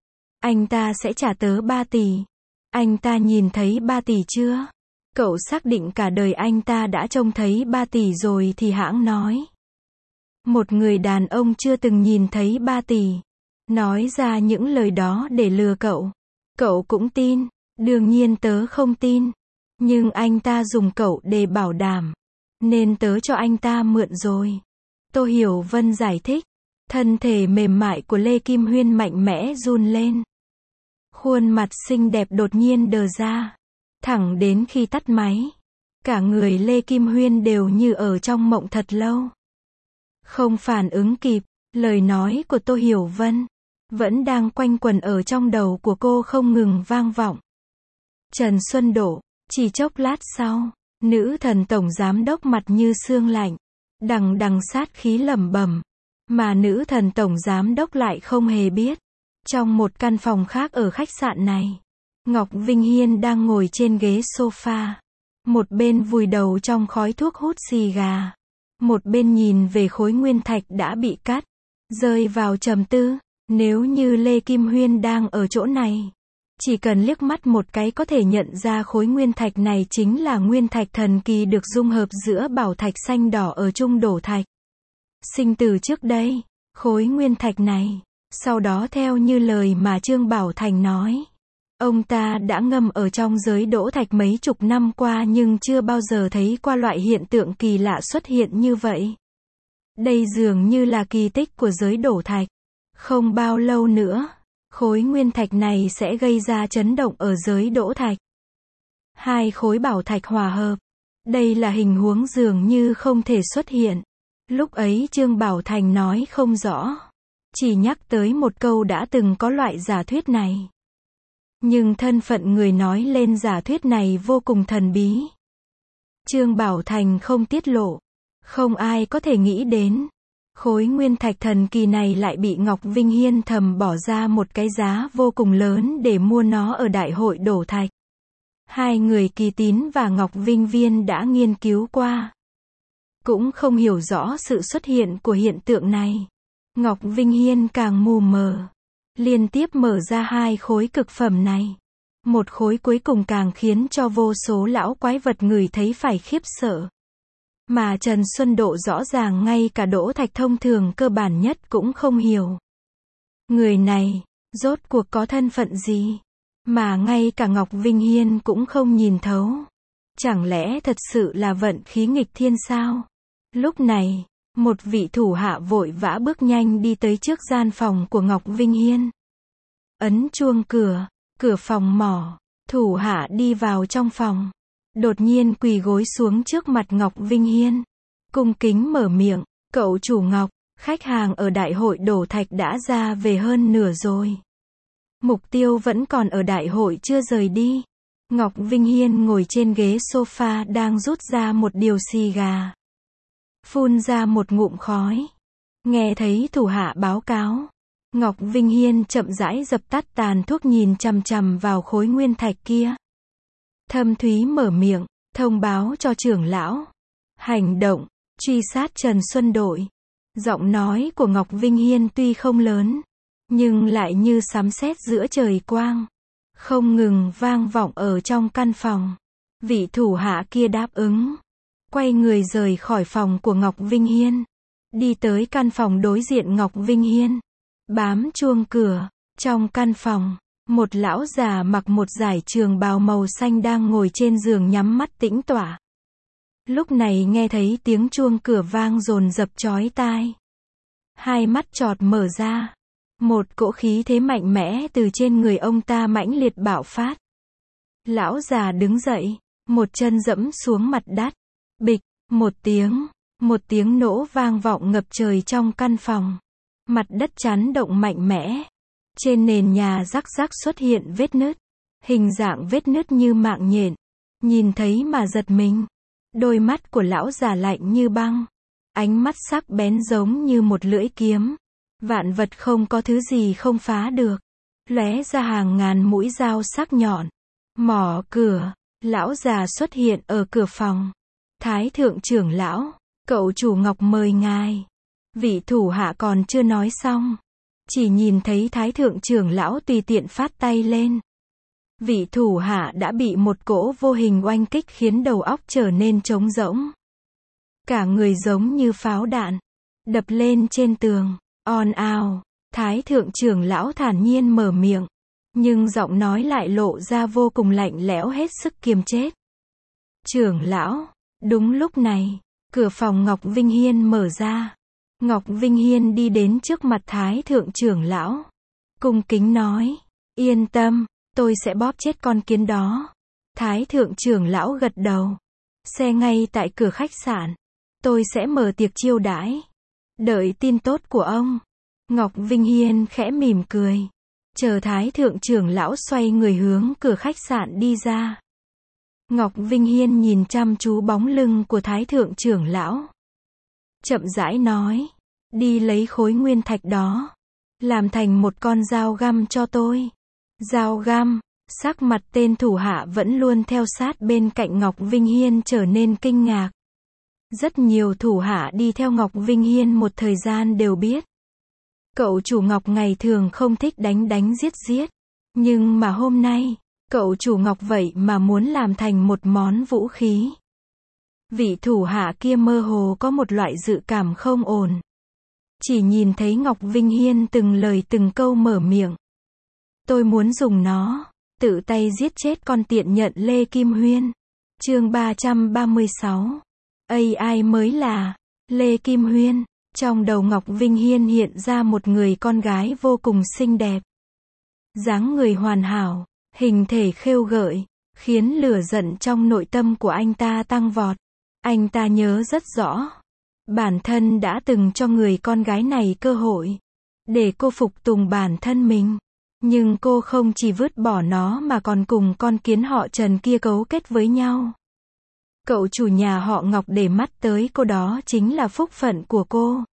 Anh ta sẽ trả tớ ba tỷ. Anh ta nhìn thấy ba tỷ chưa? Cậu xác định cả đời anh ta đã trông thấy ba tỷ rồi thì hãng nói. Một người đàn ông chưa từng nhìn thấy ba tỷ. Nói ra những lời đó để lừa cậu. Cậu cũng tin. Đương nhiên tớ không tin. Nhưng anh ta dùng cậu để bảo đảm. Nên tớ cho anh ta mượn rồi. Tô Hiểu Vân giải thích. Thân thể mềm mại của Lê Kim Huyên mạnh mẽ run lên. Khuôn mặt xinh đẹp đột nhiên đờ ra. Thẳng đến khi tắt máy. Cả người Lê Kim Huyên đều như ở trong mộng thật lâu. Không phản ứng kịp. Lời nói của Tô Hiểu Vân vẫn đang quanh quẩn ở trong đầu của cô không ngừng vang vọng. Trần Xuân Độ. Chỉ chốc lát sau, nữ thần tổng giám đốc mặt như xương lạnh, đằng đằng sát khí lẩm bẩm, mà nữ thần tổng giám đốc lại không hề biết. Trong một căn phòng khác ở khách sạn này, Ngọc Vinh Hiên đang ngồi trên ghế sofa, một bên vùi đầu trong khói thuốc hút xì gà, một bên nhìn về khối nguyên thạch đã bị cắt, rơi vào trầm tư. Nếu như Lê Kim Huyên đang ở chỗ này, chỉ cần liếc mắt một cái có thể nhận ra khối nguyên thạch này chính là nguyên thạch thần kỳ được dung hợp giữa bảo thạch xanh đỏ ở trung đổ thạch. Sinh tử trước đây, khối nguyên thạch này, sau đó theo như lời mà Trương Bảo Thành nói, ông ta đã ngâm ở trong giới đỗ thạch mấy chục năm qua nhưng chưa bao giờ thấy qua loại hiện tượng kỳ lạ xuất hiện như vậy. Đây dường như là kỳ tích của giới đổ thạch. Không bao lâu nữa, khối nguyên thạch này sẽ gây ra chấn động ở giới đỗ thạch. Hai khối bảo thạch hòa hợp. Đây là hình huống dường như không thể xuất hiện. Lúc ấy Trương Bảo Thành nói không rõ. Chỉ nhắc tới một câu đã từng có loại giả thuyết này. Nhưng thân phận người nói lên giả thuyết này vô cùng thần bí. Trương Bảo Thành không tiết lộ. Không ai có thể nghĩ đến. Khối nguyên thạch thần kỳ này lại bị Ngọc Vinh Hiên thầm bỏ ra một cái giá vô cùng lớn để mua nó ở đại hội đổ thạch. Hai người Kỳ Tín và Ngọc Vinh Viên đã nghiên cứu qua. Cũng không hiểu rõ sự xuất hiện của hiện tượng này. Ngọc Vinh Hiên càng mù mờ. Liên tiếp mở ra hai khối cực phẩm này. Một khối cuối cùng càng khiến cho vô số lão quái vật người thấy phải khiếp sợ. Mà Trần Xuân Độ rõ ràng ngay cả đỗ thạch thông thường cơ bản nhất cũng không hiểu. Người này, rốt cuộc có thân phận gì? Mà ngay cả Ngọc Vinh Hiên cũng không nhìn thấu. Chẳng lẽ thật sự là vận khí nghịch thiên sao? Lúc này, một vị thủ hạ vội vã bước nhanh đi tới trước gian phòng của Ngọc Vinh Hiên. Ấn chuông cửa, cửa phòng mở, thủ hạ đi vào trong phòng. Đột nhiên quỳ gối xuống trước mặt Ngọc Vinh Hiên. Cung kính mở miệng, cậu chủ Ngọc, khách hàng ở đại hội đổ thạch đã ra về hơn nửa rồi. Mục tiêu vẫn còn ở đại hội chưa rời đi. Ngọc Vinh Hiên ngồi trên ghế sofa đang rút ra một điều xì gà. Phun ra một ngụm khói. Nghe thấy thủ hạ báo cáo. Ngọc Vinh Hiên chậm rãi dập tắt tàn thuốc nhìn chằm chằm vào khối nguyên thạch kia. Thâm Thúy mở miệng, thông báo cho trưởng lão. Hành động, truy sát Trần Xuân Đội. Giọng nói của Ngọc Vinh Hiên tuy không lớn, nhưng lại như sấm sét giữa trời quang. Không ngừng vang vọng ở trong căn phòng. Vị thủ hạ kia đáp ứng. Quay người rời khỏi phòng của Ngọc Vinh Hiên. Đi tới căn phòng đối diện Ngọc Vinh Hiên. Bám chuông cửa. Trong căn phòng, một lão già mặc một dải trường bào màu xanh đang ngồi trên giường nhắm mắt tĩnh tọa. Lúc này nghe thấy tiếng chuông cửa vang dồn dập chói tai. Hai mắt chọt mở ra. Một cỗ khí thế mạnh mẽ từ trên người ông ta mãnh liệt bạo phát. Lão già đứng dậy, một chân dẫm xuống mặt đất. Bịch, một tiếng, một tiếng nổ vang vọng ngập trời trong căn phòng. Mặt đất chấn động mạnh mẽ. Trên nền nhà rắc rắc xuất hiện vết nứt. Hình dạng vết nứt như mạng nhện. Nhìn thấy mà giật mình. Đôi mắt của lão già lạnh như băng. Ánh mắt sắc bén giống như một lưỡi kiếm. Vạn vật không có thứ gì không phá được. Lóe ra hàng ngàn mũi dao sắc nhọn. Mỏ cửa. Lão già xuất hiện ở cửa phòng. Thái thượng trưởng lão, cậu chủ Ngọc mời ngài. Vị thủ hạ còn chưa nói xong. chỉ nhìn thấy Thái thượng trưởng lão tùy tiện phát tay lên. Vị thủ hạ đã bị một cỗ vô hình oanh kích khiến đầu óc trở nên trống rỗng. Cả người giống như pháo đạn, đập lên trên tường, on ào. Thái thượng trưởng lão thản nhiên mở miệng, nhưng giọng nói lại lộ ra vô cùng lạnh lẽo hết sức kiềm chết. Trưởng lão, đúng lúc này, cửa phòng Ngọc Vinh Hiên mở ra. Ngọc Vinh Hiên đi đến trước mặt Thái thượng trưởng lão, cung kính nói, yên tâm, tôi sẽ bóp chết con kiến đó. Thái thượng trưởng lão gật đầu, xe ngay tại cửa khách sạn, tôi sẽ mở tiệc chiêu đãi, đợi tin tốt của ông. Ngọc Vinh Hiên khẽ mỉm cười, chờ Thái thượng trưởng lão xoay người hướng cửa khách sạn đi ra. Ngọc Vinh Hiên nhìn chăm chú bóng lưng của Thái thượng trưởng lão, chậm rãi nói, đi lấy khối nguyên thạch đó, làm thành một con dao găm cho tôi. Dao găm, sắc mặt tên thủ hạ vẫn luôn theo sát bên cạnh Ngọc Vinh Hiên trở nên kinh ngạc. Rất nhiều thủ hạ đi theo Ngọc Vinh Hiên một thời gian đều biết, cậu chủ Ngọc ngày thường không thích đánh đánh giết giết, nhưng mà hôm nay, cậu chủ Ngọc vậy mà muốn làm thành một món vũ khí. Vị thủ hạ kia mơ hồ có một loại dự cảm không ổn. Chỉ nhìn thấy Ngọc Vinh Hiên từng lời từng câu mở miệng. Tôi muốn dùng nó, tự tay giết chết con tiện nhận Lê Kim Huyên. Chương ba trăm ba mươi sáu. a i mới là Lê Kim Huyên. Trong đầu Ngọc Vinh Hiên hiện ra một người con gái vô cùng xinh đẹp. Dáng người hoàn hảo, hình thể khêu gợi, khiến lửa giận trong nội tâm của anh ta tăng vọt. Anh ta nhớ rất rõ, bản thân đã từng cho người con gái này cơ hội, để cô phục tùng bản thân mình. Nhưng cô không chỉ vứt bỏ nó mà còn cùng con kiến họ Trần kia cấu kết với nhau. Cậu chủ nhà họ Ngọc để mắt tới cô, đó chính là phúc phận của cô,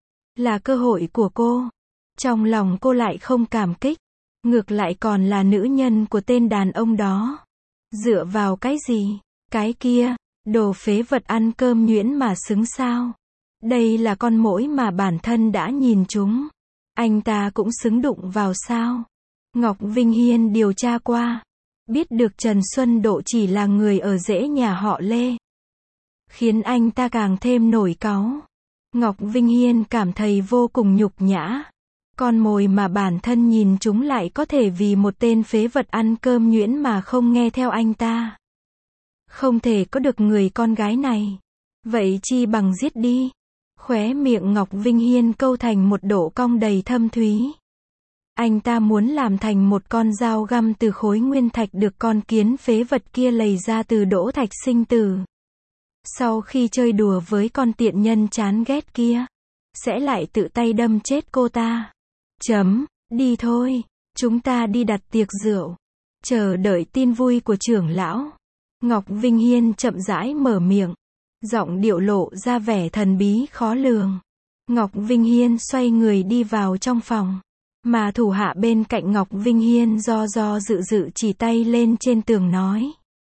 là cơ hội của cô. Trong lòng cô lại không cảm kích, ngược lại còn là nữ nhân của tên đàn ông đó. Dựa vào cái gì? Cái kia, đồ phế vật ăn cơm nhuyễn mà xứng sao? Đây là con muỗi mà bản thân đã nhìn chúng, anh ta cũng xứng đụng vào sao? Ngọc Vinh Hiên điều tra qua, biết được Trần Xuân Độ chỉ là người ở rễ nhà họ Lê, khiến anh ta càng thêm nổi cáu. Ngọc Vinh Hiên cảm thấy vô cùng nhục nhã. Con mồi mà bản thân nhìn chúng lại có thể vì một tên phế vật ăn cơm nhuyễn mà không nghe theo anh ta. Không thể có được người con gái này. Vậy chi bằng giết đi. Khóe miệng Ngọc Vinh Hiên câu thành một độ cong đầy thâm thúy. Anh ta muốn làm thành một con dao găm từ khối nguyên thạch được con kiến phế vật kia lầy ra từ Đỗ Thạch Sinh Tử. Sau khi chơi đùa với con tiện nhân chán ghét kia, sẽ lại tự tay đâm chết cô ta. Chấm, đi thôi, chúng ta đi đặt tiệc rượu, chờ đợi tin vui của trưởng lão. Ngọc Vinh Hiên chậm rãi mở miệng, giọng điệu lộ ra vẻ thần bí khó lường. Ngọc Vinh Hiên xoay người đi vào trong phòng, mà thủ hạ bên cạnh Ngọc Vinh Hiên do do dự dự chỉ tay lên trên tường nói.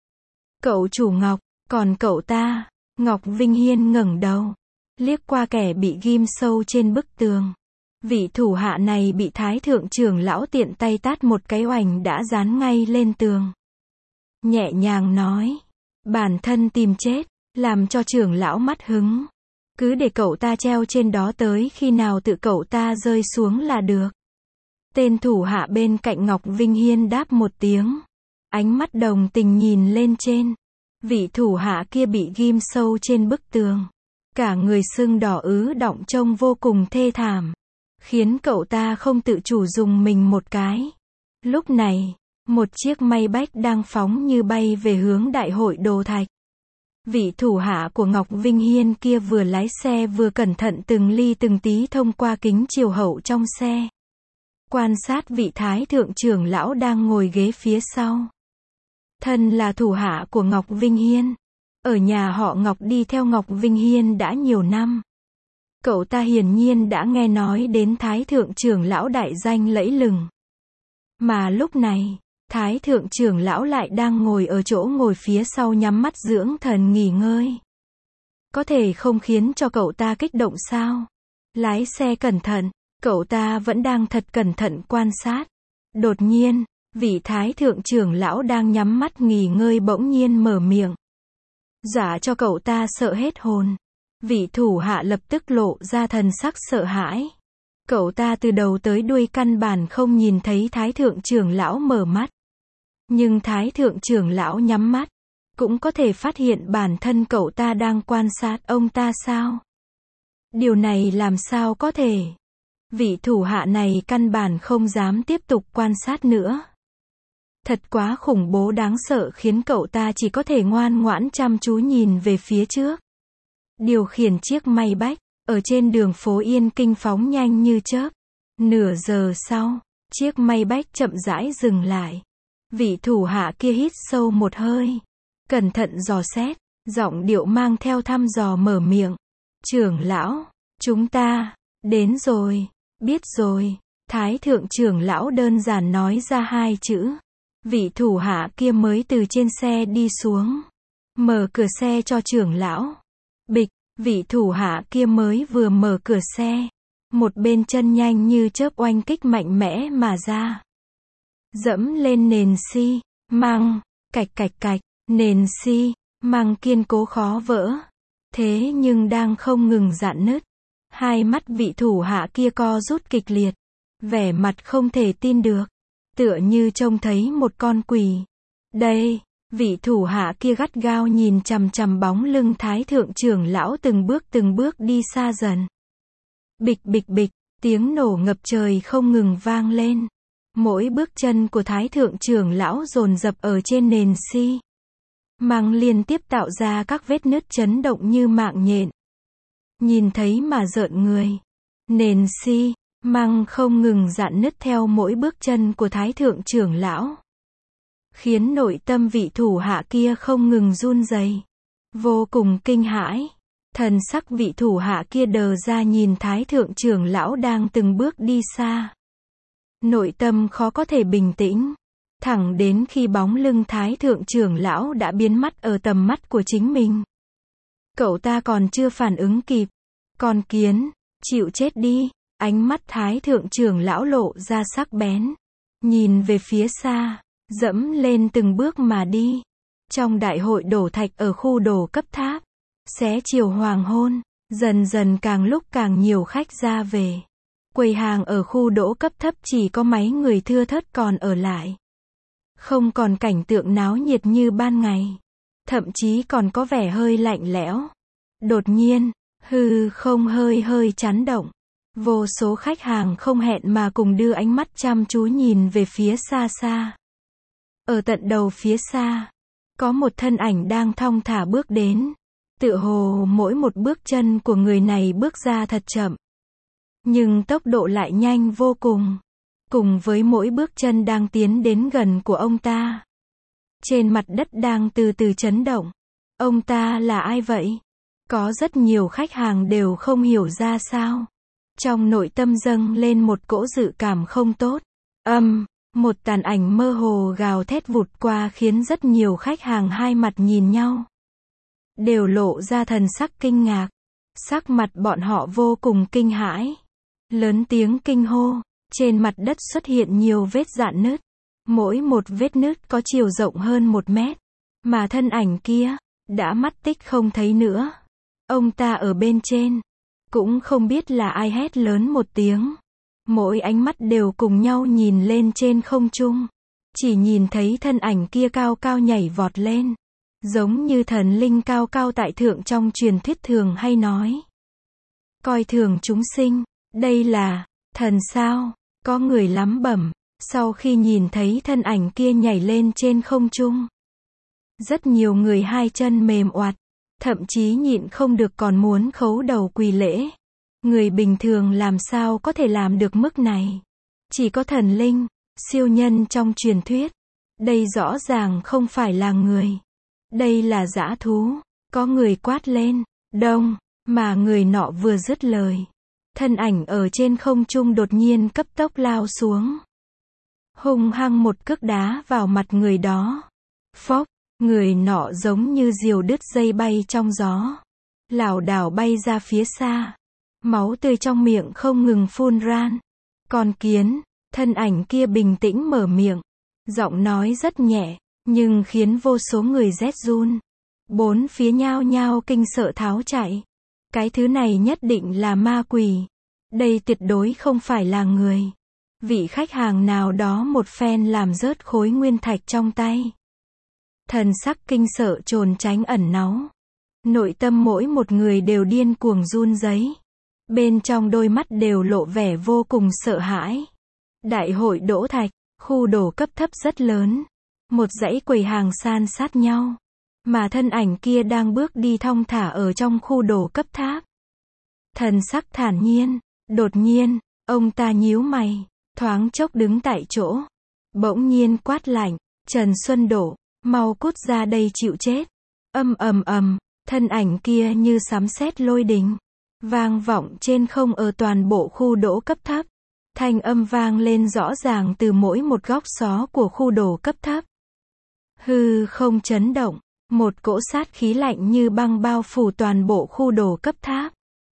Cậu chủ Ngọc, còn cậu ta? Ngọc Vinh Hiên ngẩng đầu, liếc qua kẻ bị ghim sâu trên bức tường. Vị thủ hạ này bị Thái thượng trưởng lão tiện tay tát một cái oành đã dán ngay lên tường. Nhẹ nhàng nói, bản thân tìm chết, làm cho trưởng lão mất hứng. Cứ để cậu ta treo trên đó tới khi nào tự cậu ta rơi xuống là được. Tên thủ hạ bên cạnh Ngọc Vinh Hiên đáp một tiếng, ánh mắt đồng tình nhìn lên trên. Vị thủ hạ kia bị ghim sâu trên bức tường, cả người sưng đỏ ứ đọng trông vô cùng thê thảm, khiến cậu ta không tự chủ dùng mình một cái. Lúc này, một chiếc Maybach đang phóng như bay về hướng đại hội Đồ Thạch. Vị thủ hạ của Ngọc Vinh Hiên kia vừa lái xe vừa cẩn thận từng ly từng tí thông qua kính chiếu hậu trong xe, quan sát vị Thái thượng trưởng lão đang ngồi ghế phía sau. Thân là thủ hạ của Ngọc Vinh Hiên, ở nhà họ Ngọc đi theo Ngọc Vinh Hiên đã nhiều năm. Cậu ta hiển nhiên đã nghe nói đến Thái thượng trưởng lão đại danh lẫy lừng. Mà lúc này, Thái thượng trưởng lão lại đang ngồi ở chỗ ngồi phía sau nhắm mắt dưỡng thần nghỉ ngơi. Có thể không khiến cho cậu ta kích động sao? Lái xe cẩn thận, Cậu ta vẫn đang thật cẩn thận quan sát. Đột nhiên, vị thái thượng trưởng lão đang nhắm mắt nghỉ ngơi bỗng nhiên mở miệng. Dọa cho cậu ta sợ hết hồn. Vị thủ hạ lập tức lộ ra thần sắc sợ hãi. Cậu ta từ đầu tới đuôi căn bản không nhìn thấy thái thượng trưởng lão mở mắt. Nhưng thái thượng trưởng lão nhắm mắt, cũng có thể phát hiện bản thân cậu ta đang quan sát ông ta sao? Điều này làm sao có thể? Vị thủ hạ này căn bản không dám tiếp tục quan sát nữa. Thật quá khủng bố đáng sợ khiến cậu ta chỉ có thể ngoan ngoãn chăm chú nhìn về phía trước. Điều khiển chiếc may bách, ở trên đường phố Yên Kinh phóng nhanh như chớp. Nửa giờ sau, chiếc may bách chậm rãi dừng lại. Vị thủ hạ kia hít sâu một hơi. Cẩn thận dò xét, giọng điệu mang theo thăm dò mở miệng. Trưởng lão, chúng ta, đến rồi, biết rồi. Thái thượng trưởng lão đơn giản nói ra hai chữ. Vị thủ hạ kia mới từ trên xe đi xuống. Mở cửa xe cho trưởng lão. Bịch, vị thủ hạ kia mới vừa mở cửa xe. Một bên chân nhanh như chớp oanh kích mạnh mẽ mà ra. Dẫm lên nền xi măng, cạch cạch cạch, nền xi măng kiên cố khó vỡ. Thế nhưng đang không ngừng rạn nứt. Hai mắt vị thủ hạ kia co rút kịch liệt. Vẻ mặt không thể tin được. Tựa như trông thấy một con quỷ. Đây, vị thủ hạ kia gắt gao nhìn chằm chằm bóng lưng thái thượng trưởng lão từng bước từng bước đi xa dần. Bịch bịch bịch, tiếng nổ ngập trời không ngừng vang lên. Mỗi bước chân của thái thượng trưởng lão dồn dập ở trên nền xi măng liên tiếp tạo ra các vết nứt chấn động như mạng nhện. Nhìn thấy mà rợn người. Nền xi măng không ngừng rạn nứt theo mỗi bước chân của thái thượng trưởng lão. Khiến nội tâm vị thủ hạ kia không ngừng run rẩy. Vô cùng kinh hãi. Thần sắc vị thủ hạ kia đờ ra nhìn thái thượng trưởng lão đang từng bước đi xa. Nội tâm khó có thể bình tĩnh. Thẳng đến khi bóng lưng thái thượng trưởng lão đã biến mất ở tầm mắt của chính mình. Cậu ta còn chưa phản ứng kịp. Con kiến, chịu chết đi. Ánh mắt thái thượng trưởng lão lộ ra sắc bén. Nhìn về phía xa, dẫm lên từng bước mà đi. Trong đại hội đổ thạch ở khu đổ cấp tháp, xế chiều hoàng hôn, dần dần càng lúc càng nhiều khách ra về. Quầy hàng ở khu đỗ cấp thấp chỉ có mấy người thưa thớt còn ở lại. Không còn cảnh tượng náo nhiệt như ban ngày. Thậm chí còn có vẻ hơi lạnh lẽo. Đột nhiên, hư không hơi hơi chấn động. Vô số khách hàng không hẹn mà cùng đưa ánh mắt chăm chú nhìn về phía xa xa. Ở tận đầu phía xa, có một thân ảnh đang thong thả bước đến. Tựa hồ mỗi một bước chân của người này bước ra thật chậm. Nhưng tốc độ lại nhanh vô cùng. Cùng với mỗi bước chân đang tiến đến gần của ông ta. Trên mặt đất đang từ từ chấn động. Ông ta là ai vậy? Có rất nhiều khách hàng đều không hiểu ra sao. Trong nội tâm dâng lên một cỗ dự cảm không tốt. Âm, một tàn ảnh mơ hồ gào thét vụt qua khiến rất nhiều khách hàng hai mặt nhìn nhau. Đều lộ ra thần sắc kinh ngạc. Sắc mặt bọn họ vô cùng kinh hãi. Lớn tiếng kinh hô. Trên mặt đất xuất hiện nhiều vết rạn nứt. Mỗi một vết nứt có chiều rộng hơn một mét. Mà thân ảnh kia, đã mất tích không thấy nữa. Ông ta ở bên trên. Cũng không biết là ai hét lớn một tiếng. Mỗi ánh mắt đều cùng nhau nhìn lên trên không trung. Chỉ nhìn thấy thân ảnh kia cao cao nhảy vọt lên. Giống như thần linh cao cao tại thượng trong truyền thuyết thường hay nói. Coi thường chúng sinh, đây là thần sao? Có người lắm bẩm, sau khi nhìn thấy thân ảnh kia nhảy lên trên không trung. Rất nhiều người hai chân mềm oặt, thậm chí nhịn không được còn muốn khấu đầu quỳ lễ. Người bình thường làm sao có thể làm được mức này? Chỉ có thần linh, siêu nhân trong truyền thuyết. Đây rõ ràng không phải là người. Đây là dã thú. Có người quát lên, đông, mà người nọ vừa dứt lời. Thân ảnh ở trên không trung đột nhiên cấp tốc lao xuống. Hung hăng một cước đá vào mặt người đó. Phốc, người nọ giống như diều đứt dây bay trong gió. Lảo đảo bay ra phía xa. máu tươi trong miệng không ngừng phun ran. Con kiến, thân ảnh kia bình tĩnh mở miệng. Giọng nói rất nhẹ, nhưng khiến vô số người rét run. Bốn phía nhao nhao kinh sợ tháo chạy. Cái thứ này nhất định là ma quỷ. Đây tuyệt đối không phải là người. Vị khách hàng nào đó một phen làm rớt khối nguyên thạch trong tay. Thần sắc kinh sợ trốn tránh ẩn náu. Nội tâm mỗi một người đều điên cuồng run rẩy. Bên trong đôi mắt đều lộ vẻ vô cùng sợ hãi. Đại hội đỗ thạch, khu đổ cấp thấp rất lớn. Một dãy quầy hàng san sát nhau. Mà thân ảnh kia đang bước đi thong thả ở trong khu đổ cấp tháp. Thần sắc thản nhiên. Đột nhiên, ông ta nhíu mày. Thoáng chốc đứng tại chỗ. Bỗng nhiên quát lạnh. Trần Xuân Độ, mau cút ra đây chịu chết. Âm ầm ầm, thân ảnh kia như sấm sét lôi đình. Vang vọng trên không ở toàn bộ khu đỗ cấp thấp. Thanh âm vang lên rõ ràng từ mỗi một góc xó của khu đổ cấp thấp. Hư không chấn động, một cỗ sát khí lạnh như băng bao phủ toàn bộ khu đổ cấp tháp.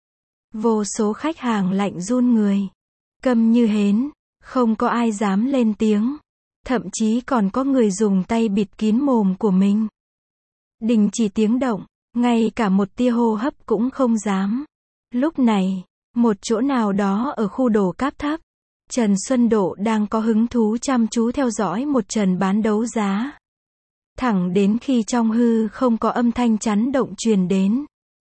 Vô số khách hàng lạnh run người. Câm như hến, không có ai dám lên tiếng. Thậm chí còn có người dùng tay bịt kín mồm của mình. Đình chỉ tiếng động, ngay cả một tia hô hấp cũng không dám. Lúc này, một chỗ nào đó ở khu đổ cáp thấp, Trần Xuân Độ đang có hứng thú chăm chú theo dõi một trận bán đấu giá. Thẳng đến khi trong hư không có âm thanh chấn động truyền đến,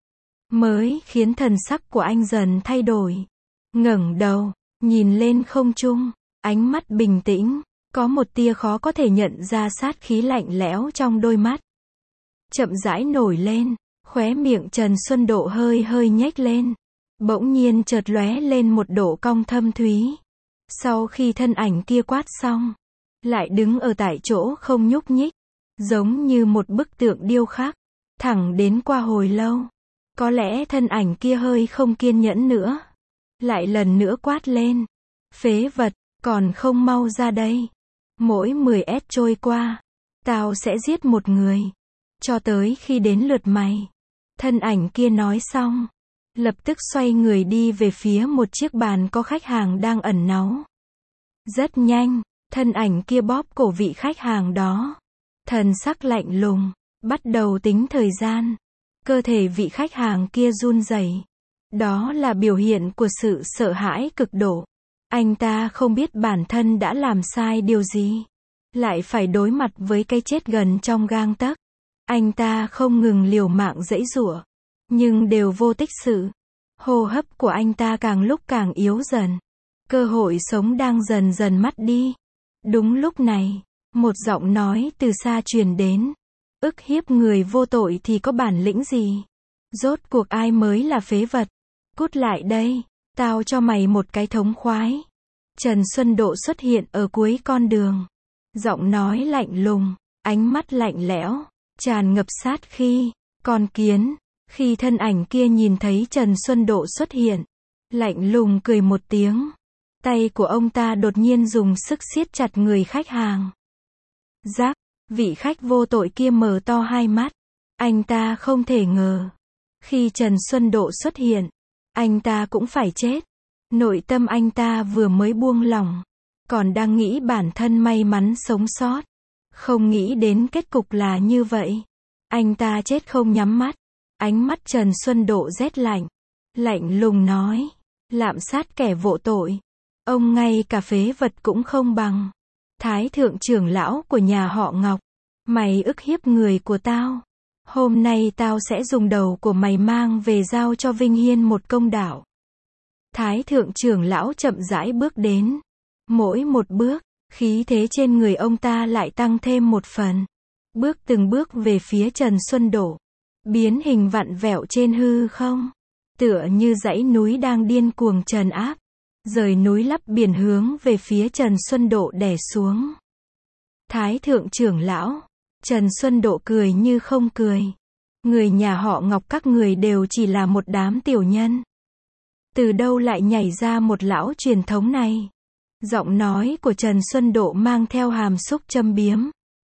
mới khiến thần sắc của anh dần thay đổi. Ngẩng đầu, nhìn lên không trung, ánh mắt bình tĩnh, có một tia khó có thể nhận ra sát khí lạnh lẽo trong đôi mắt. Chậm rãi nổi lên, khóe miệng Trần Xuân Độ hơi hơi nhếch lên. Bỗng nhiên chợt lóe lên một độ cong thâm thúy. Sau khi thân ảnh kia quát xong, lại đứng ở tại chỗ không nhúc nhích, giống như một bức tượng điêu khắc. Thẳng đến qua hồi lâu, có lẽ thân ảnh kia hơi không kiên nhẫn nữa, lại lần nữa quát lên. Phế vật, còn không mau ra đây. Mỗi mười S trôi qua, tao sẽ giết một người. Cho tới khi đến lượt mày. Thân ảnh kia nói xong, lập tức xoay người đi về phía một chiếc bàn có khách hàng đang ẩn náu. Rất nhanh, thân ảnh kia bóp cổ vị khách hàng đó. Thần sắc lạnh lùng, bắt đầu tính thời gian. Cơ thể vị khách hàng kia run rẩy. Đó là biểu hiện của sự sợ hãi cực độ. Anh ta không biết bản thân đã làm sai điều gì, lại phải đối mặt với cái chết gần trong gang tấc. Anh ta không ngừng liều mạng giãy giụa, nhưng đều vô tích sự. Hô hấp của anh ta càng lúc càng yếu dần. Cơ hội sống đang dần dần mất đi. Đúng lúc này, một giọng nói từ xa truyền đến. Ức hiếp người vô tội thì có bản lĩnh gì? Rốt cuộc ai mới là phế vật? Cút lại đây, tao cho mày một cái thống khoái. Trần Xuân Độ xuất hiện ở cuối con đường. Giọng nói lạnh lùng, ánh mắt lạnh lẽo, tràn ngập sát khí. Con kiến, khi thân ảnh kia nhìn thấy Trần Xuân Độ xuất hiện, lạnh lùng cười một tiếng. Tay của ông ta đột nhiên dùng sức siết chặt người khách hàng. Rắc, vị khách vô tội kia mở to hai mắt. Anh ta không thể ngờ. Khi Trần Xuân Độ xuất hiện, anh ta cũng phải chết. Nội tâm anh ta vừa mới buông lỏng, còn đang nghĩ bản thân may mắn sống sót. Không nghĩ đến kết cục là như vậy. Anh ta chết không nhắm mắt. Ánh mắt Trần Xuân Độ rét lạnh. Lạnh lùng nói. Lạm sát kẻ vô tội. Ông ngay cả phế vật cũng không bằng. Thái thượng trưởng lão của nhà họ Ngọc. Mày ức hiếp người của tao. Hôm nay tao sẽ dùng đầu của mày mang về giao cho Vinh Hiên một công đạo. Thái thượng trưởng lão chậm rãi bước đến. Mỗi một bước, khí thế trên người ông ta lại tăng thêm một phần. Bước từng bước về phía Trần Xuân Độ. Biến hình vặn vẹo trên hư không. Tựa như dãy núi đang điên cuồng trấn áp. Rời núi lấp biển hướng về phía Trần Xuân Độ đè xuống. Thái thượng trưởng lão. Trần Xuân Độ cười như không cười. Người nhà họ Ngọc các người đều chỉ là một đám tiểu nhân. Từ đâu lại nhảy ra một lão truyền thống này? Giọng nói của Trần Xuân Độ mang theo hàm xúc châm biếm.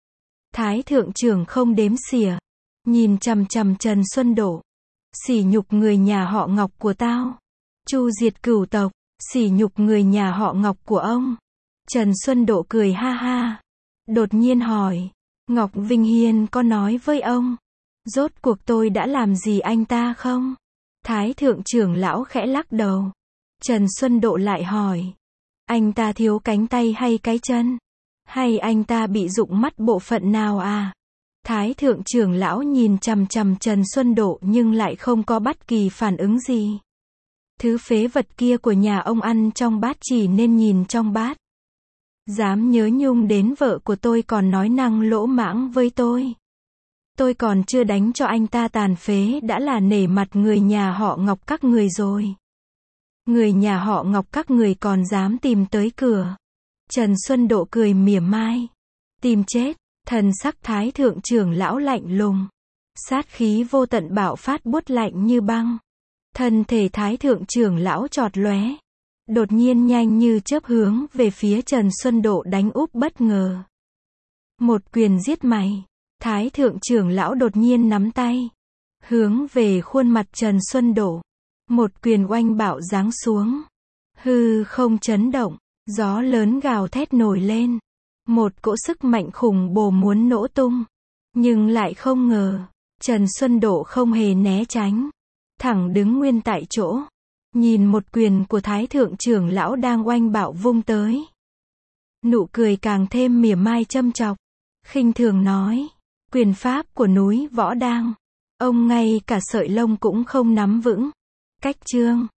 Thái thượng trưởng không đếm xỉa. Nhìn chằm chằm Trần Xuân Độ. Sỉ nhục người nhà họ Ngọc của tao. Chu diệt cửu tộc, sỉ nhục người nhà họ Ngọc của ông. Trần Xuân Độ cười ha ha. Đột nhiên hỏi, Ngọc Vinh Hiên có nói với ông, rốt cuộc tôi đã làm gì anh ta không? Thái thượng trưởng lão khẽ lắc đầu. Trần Xuân Độ lại hỏi, anh ta thiếu cánh tay hay cái chân? Hay anh ta bị rụng mất bộ phận nào à? Thái thượng trưởng lão nhìn chằm chằm Trần Xuân Độ nhưng lại không có bất kỳ phản ứng gì. Thứ phế vật kia của nhà ông ăn trong bát chỉ nên nhìn trong bát. Dám nhớ nhung đến vợ của tôi còn nói năng lỗ mãng với tôi. Tôi còn chưa đánh cho anh ta tàn phế đã là nể mặt người nhà họ Ngọc các người rồi. Người nhà họ Ngọc các người còn dám tìm tới cửa. Trần Xuân Độ cười mỉa mai. Tìm chết. Thần sắc Thái thượng trưởng lão lạnh lùng. Sát khí vô tận bạo phát buốt lạnh như băng. Thân thể Thái thượng trưởng lão chọt lóe. Đột nhiên nhanh như chớp hướng về phía Trần Xuân Độ đánh úp bất ngờ. Một quyền giết mày. Thái thượng trưởng lão đột nhiên nắm tay. Hướng về khuôn mặt Trần Xuân Độ. Một quyền oanh bạo giáng xuống. Hư không chấn động. Gió lớn gào thét nổi lên. Một cỗ sức mạnh khủng bồ muốn nổ tung. Nhưng lại không ngờ. Trần Xuân Độ không hề né tránh. Thẳng đứng nguyên tại chỗ. Nhìn một quyền của Thái thượng trưởng lão đang oanh bạo vung tới. Nụ cười càng thêm mỉa mai châm chọc. Khinh thường nói. Quyền pháp của núi Võ Đang. Ông ngay cả sợi lông cũng không nắm vững. Cách chương.